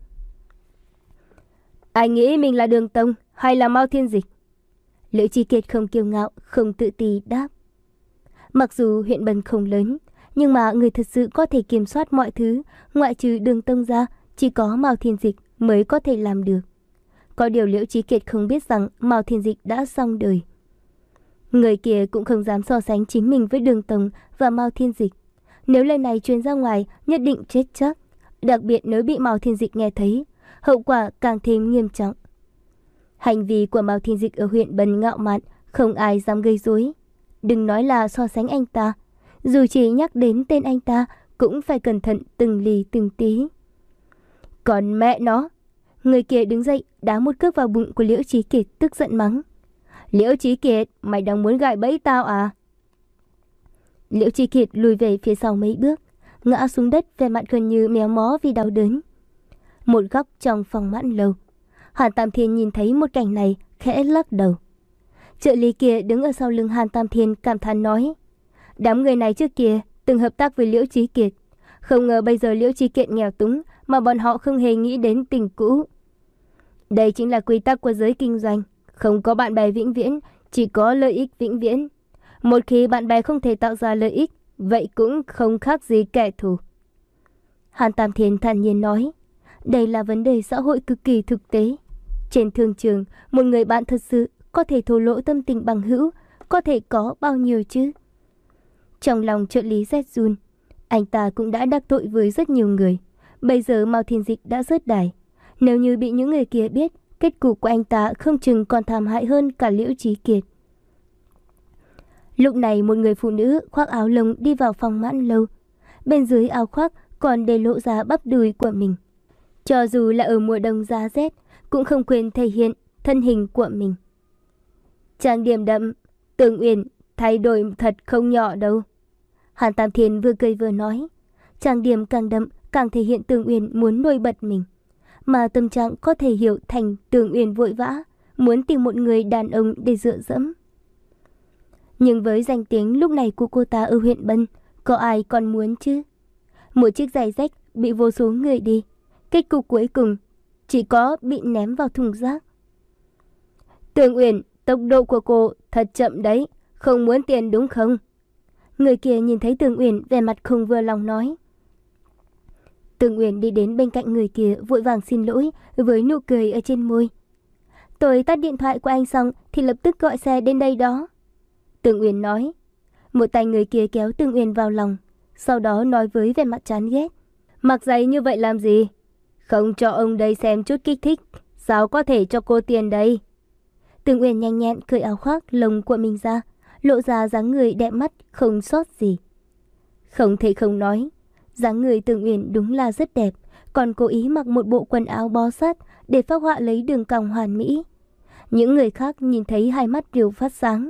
Ai nghĩ mình là Đường Tông hay là Mao Thiên Dịch? Liễu Chí Kiệt không kiêu ngạo, không tự ti đáp. Mặc dù huyện Bân không lớn, nhưng mà người thật sự có thể kiểm soát mọi thứ, ngoại trừ Đường Tông ra, chỉ có Mao Thiên Dịch mới có thể làm được. Có điều Liễu Chí Kiệt không biết rằng Mao Thiên Dịch đã xong đời. Người kia cũng không dám so sánh chính mình với Đường Tông và Mao Thiên Dịch. Nếu lời này truyền ra ngoài, nhất định chết chắc. Đặc biệt nếu bị Mao Thiên Dịch nghe thấy, hậu quả càng thêm nghiêm trọng. Hành vi của Mao Thiên Dịch ở huyện Bân ngạo mạn, không ai dám gây rối. Đừng nói là so sánh anh ta, dù chỉ nhắc đến tên anh ta cũng phải cẩn thận từng ly từng tí. Còn mẹ nó! Người kia đứng dậy đá một cước vào bụng của Liễu Chí Kiệt, tức giận mắng. Liễu Chí Kiệt, mày đang muốn gài bẫy tao à? Liễu Chí Kiệt lùi về phía sau mấy bước, ngã xuống đất vẻ mặt gần như méo mó vì đau đớn. Một góc trong phòng mãn lầu, Hàn Tam Thiên nhìn thấy một cảnh này, khẽ lắc đầu. Trợ lý kia đứng ở sau lưng Hàn Tam Thiên cảm thán nói: Đám người này trước kia từng hợp tác với Liễu Chí Kiệt, không ngờ bây giờ Liễu Chí Kiệt nghèo túng mà bọn họ không hề nghĩ đến tình cũ. Đây chính là quy tắc của giới kinh doanh, không có bạn bè vĩnh viễn, chỉ có lợi ích vĩnh viễn. Một khi bạn bè không thể tạo ra lợi ích, vậy cũng không khác gì kẻ thù. Hàn Tam Thiên thản nhiên nói, đây là vấn đề xã hội cực kỳ thực tế. Trên thương trường, một người bạn thật sự có thể thổ lộ tâm tình bằng hữu, có thể có bao nhiêu chứ? Trong lòng trợ lý rét run, anh ta cũng đã đắc tội với rất nhiều người. Bây giờ Mao Thiên Dịch đã rớt đài. Nếu như bị những người kia biết, kết cục của anh ta không chừng còn thảm hại hơn cả Liễu Chí Kiệt. Lúc này một người phụ nữ khoác áo lông đi vào phòng mãn lâu. Bên dưới áo khoác còn để lộ ra bắp đùi của mình. Cho dù là ở mùa đông giá rét, cũng không quên thể hiện thân hình của mình. Trang điểm đậm, Tường Uyển thay đổi thật không nhỏ đâu. Hàn Tam Thiên vừa cười vừa nói. Trang điểm càng đậm càng thể hiện Tường Uyển muốn nổi bật mình. Mà tâm trạng có thể hiểu thành Tường Uyển vội vã, muốn tìm một người đàn ông để dựa dẫm. Nhưng với danh tiếng lúc này của cô ta ở huyện Bân, có ai còn muốn chứ? Một chiếc giày rách bị vô số người đi. Kết cục cuối cùng chỉ có bị ném vào thùng rác. Tường Uyển, tốc độ của cô thật chậm đấy, không muốn tiền đúng không? Người kia nhìn thấy Tường Uyển vẻ mặt không vừa lòng nói. Tường Uyển đi đến bên cạnh người kia vội vàng xin lỗi với nụ cười ở trên môi. Tôi tắt điện thoại của anh xong thì lập tức gọi xe đến đây đó. Tường Uyển nói. Một tay người kia kéo Tường Uyển vào lòng, sau đó nói với vẻ mặt chán ghét. Mặc giày như vậy làm gì? Không cho ông đây xem chút kích thích, sao có thể cho cô tiền đây? Tường Uyển nhanh nhẹn cởi áo khoác lông của mình ra, lộ ra dáng người đẹp mắt không sót gì. Không thể không nói, Dáng người Tưởng Uyển đúng là rất đẹp, còn cố ý mặc một bộ quần áo bó sát để phác họa lấy đường cong hoàn mỹ. Những người khác nhìn thấy hai mắt đều phát sáng.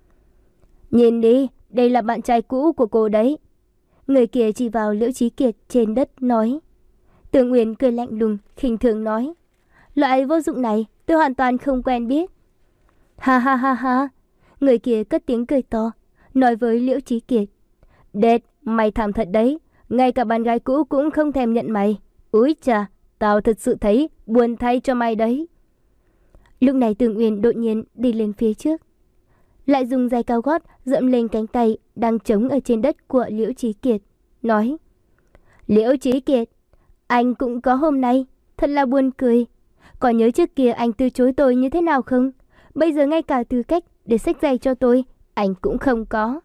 Nhìn đi, đây là bạn trai cũ của cô đấy. Người kia chỉ vào Liễu Chí Kiệt trên đất nói. Tưởng Uyển cười lạnh lùng, khinh thường nói. Loại vô dụng này tôi hoàn toàn không quen biết. Ha ha ha ha. Người kia cất tiếng cười to, nói với Liễu Chí Kiệt. Đệt, mày thảm thật đấy. Ngay cả bạn gái cũ cũng không thèm nhận mày. Úi chà, tao thật sự thấy buồn thay cho mày đấy. Lúc này Tưởng Uyển đột nhiên đi lên phía trước, lại dùng giày cao gót dẫm lên cánh tay đang trống ở trên đất của Liễu Chí Kiệt, nói. Liễu Chí Kiệt, anh cũng có hôm nay, thật là buồn cười. Có nhớ trước kia anh từ chối tôi như thế nào không? Bây giờ ngay cả tư cách để xách giày cho tôi, anh cũng không có.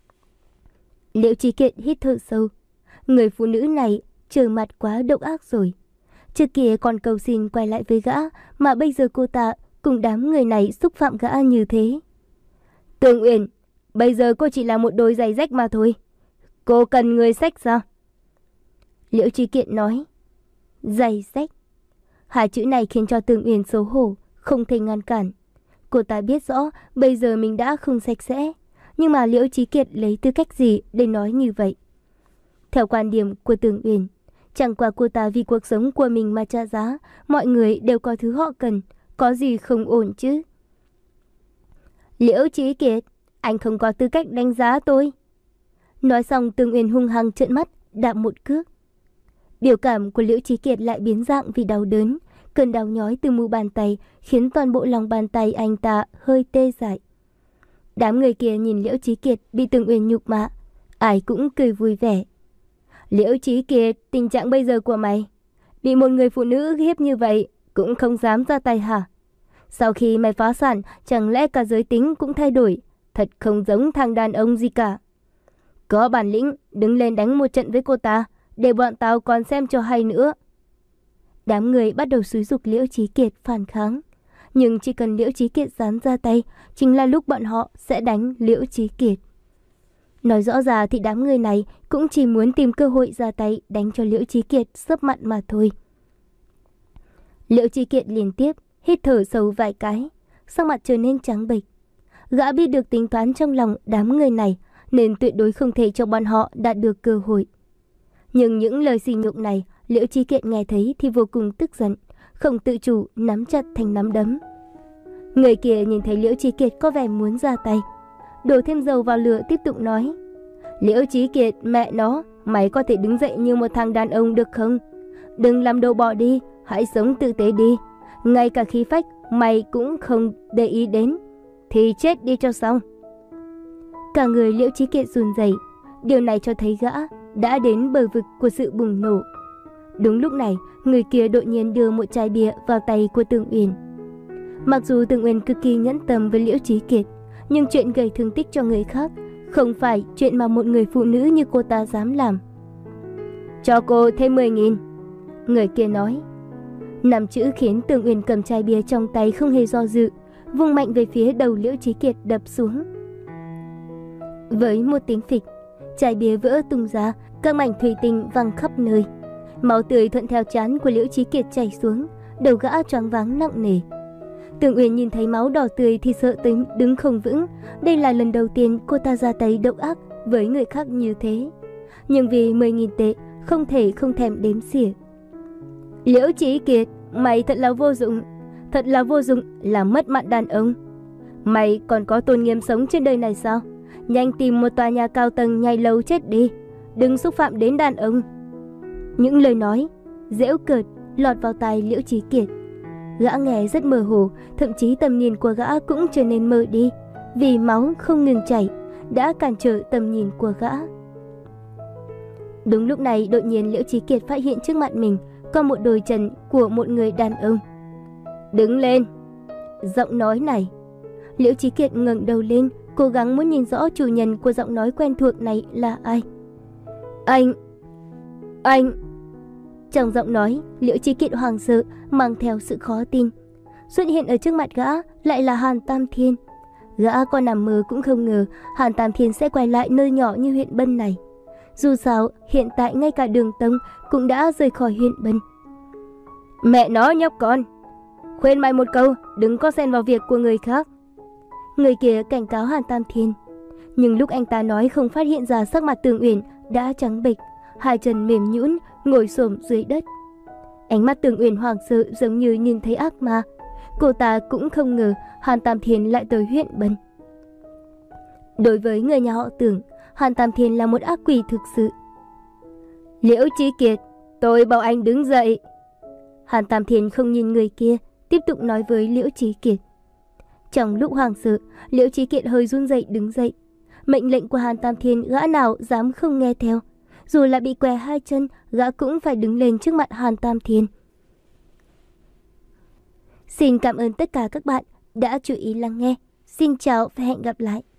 Liễu Chí Kiệt hít thở sâu. Người phụ nữ này trở mặt quá độc ác rồi. Trước kia còn cầu xin quay lại với gã, mà bây giờ cô ta cùng đám người này xúc phạm gã như thế. Tưởng Uyển, bây giờ cô chỉ là một đôi giày rách mà thôi. Cô cần người xách sao? Liễu Chí Kiệt nói. Giày rách. Hai chữ này khiến cho Tưởng Uyển xấu hổ, không thể ngăn cản. Cô ta biết rõ bây giờ mình đã không sạch sẽ, nhưng mà Liễu Chí Kiệt lấy tư cách gì để nói như vậy? Theo quan điểm của Tưởng Uyển, chẳng qua cô ta vì cuộc sống của mình mà trả giá, mọi người đều có thứ họ cần, có gì không ổn chứ? Liễu Chí Kiệt, anh không có tư cách đánh giá tôi. Nói xong Tưởng Uyển hung hăng trợn mắt, đạp một cước. Biểu cảm của Liễu Chí Kiệt lại biến dạng vì đau đớn, cơn đau nhói từ mu bàn tay khiến toàn bộ lòng bàn tay anh ta hơi tê dại. Đám người kia nhìn Liễu Chí Kiệt bị Tưởng Uyển nhục mạ, ai cũng cười vui vẻ. Liễu Chí Kiệt, tình trạng bây giờ của mày, bị một người phụ nữ hiếp như vậy cũng không dám ra tay hả? Sau khi mày phá sản, chẳng lẽ cả giới tính cũng thay đổi? Thật không giống thằng đàn ông gì cả. Có bản lĩnh, đứng lên đánh một trận với cô ta, để bọn tao còn xem cho hay nữa. Đám người bắt đầu xúi giục Liễu Chí Kiệt phản kháng. Nhưng chỉ cần Liễu Chí Kiệt dám ra tay, chính là lúc bọn họ sẽ đánh Liễu Chí Kiệt. Nói rõ ra thì đám người này cũng chỉ muốn tìm cơ hội ra tay đánh cho Liễu Chí Kiệt sấp mặt mà thôi. Liễu Chí Kiệt liên tiếp hít thở sâu vài cái, sắc mặt trở nên trắng bệch. Gã biết được tính toán trong lòng đám người này, nên tuyệt đối không thể cho bọn họ đạt được cơ hội. Nhưng những lời sỉ nhục này, Liễu Chí Kiệt nghe thấy thì vô cùng tức giận, không tự chủ nắm chặt thành nắm đấm. Người kia nhìn thấy Liễu Chí Kiệt có vẻ muốn ra tay, đổ thêm dầu vào lửa tiếp tục nói. Liễu Chí Kiệt, mẹ nó, mày có thể đứng dậy như một thằng đàn ông được không? Đừng làm đầu bò đi, hãy sống tử tế đi. Ngay cả khí phách mày cũng không để ý đến, thì chết đi cho xong. Cả người Liễu Chí Kiệt run rẩy, điều này cho thấy gã đã đến bờ vực của sự bùng nổ. Đúng lúc này, người kia đột nhiên đưa một chai bia vào tay của Tưởng Uyển. Mặc dù Tưởng Uyển cực kỳ nhẫn tâm với Liễu Chí Kiệt, nhưng chuyện gây thương tích cho người khác không phải chuyện mà một người phụ nữ như cô ta dám làm. Cho cô thêm mười nghìn, người kia nói. Năm chữ khiến Tưởng Uyển cầm chai bia trong tay không hề do dự, vung mạnh về phía đầu Liễu Chí Kiệt đập xuống. Với một tiếng phịch, chai bia vỡ tung ra, các mảnh thủy tinh văng khắp nơi. Máu tươi thuận theo trán của Liễu Chí Kiệt chảy xuống, đầu gã choáng váng nặng nề. Tưởng Uyển nhìn thấy máu đỏ tươi thì sợ tới đứng không vững. Đây là lần đầu tiên cô ta ra tay độc ác với người khác như thế. Nhưng vì mười nghìn tệ, không thể không thèm đếm xỉa. Liễu Chí Kiệt, mày thật là vô dụng, thật là vô dụng, là mất mặt đàn ông. Mày còn có tôn nghiêm sống trên đời này sao? Nhanh tìm một tòa nhà cao tầng nhảy lầu chết đi, đừng xúc phạm đến đàn ông. Những lời nói giễu cợt lọt vào tai Liễu Chí Kiệt. Gã nghe rất mơ hồ, thậm chí tầm nhìn của gã cũng trở nên mờ đi, vì máu không ngừng chảy đã cản trở tầm nhìn của gã. Đúng lúc này, đột nhiên Liễu Chí Kiệt phát hiện trước mặt mình có một đôi chân của một người đàn ông. Đứng lên! Giọng nói này. Liễu Chí Kiệt ngẩng đầu lên, cố gắng muốn nhìn rõ chủ nhân của giọng nói quen thuộc này là ai. Anh... Anh... Trong giọng nói, Liễu Chí Kiệt hoảng sợ, mang theo sự khó tin. Xuất hiện ở trước mặt gã lại là Hàn Tam Thiên. Gã còn nằm mơ cũng không ngờ Hàn Tam Thiên sẽ quay lại nơi nhỏ như huyện Bân này. Dù sao, hiện tại ngay cả Đường Tông cũng đã rời khỏi huyện Bân. Mẹ nó nhóc con, khuyên mày một câu, đừng có xen vào việc của người khác. Người kia cảnh cáo Hàn Tam Thiên. Nhưng lúc anh ta nói không phát hiện ra sắc mặt Tường Uyển đã trắng bệch, hai chân mềm nhũn ngồi xổm dưới đất. Ánh mắt Tường Uyển hoảng sợ giống như nhìn thấy ác ma. Cô ta cũng không ngờ Hàn Tam Thiên lại tới huyện Bân. Đối với người nhà họ Tưởng, Hàn Tam Thiên là một ác quỷ thực sự. Liễu Chí Kiệt, tôi bảo anh đứng dậy. Hàn Tam Thiên không nhìn người kia, tiếp tục nói với Liễu Chí Kiệt. Trong lúc hoảng sợ, Liễu Chí Kiệt hơi run rẩy đứng dậy. Mệnh lệnh của Hàn Tam Thiên gã nào dám không nghe theo. Dù là bị què hai chân, gã cũng phải đứng lên trước mặt Hàn Tam Thiên. Xin cảm ơn tất cả các bạn đã chú ý lắng nghe. Xin chào và hẹn gặp lại.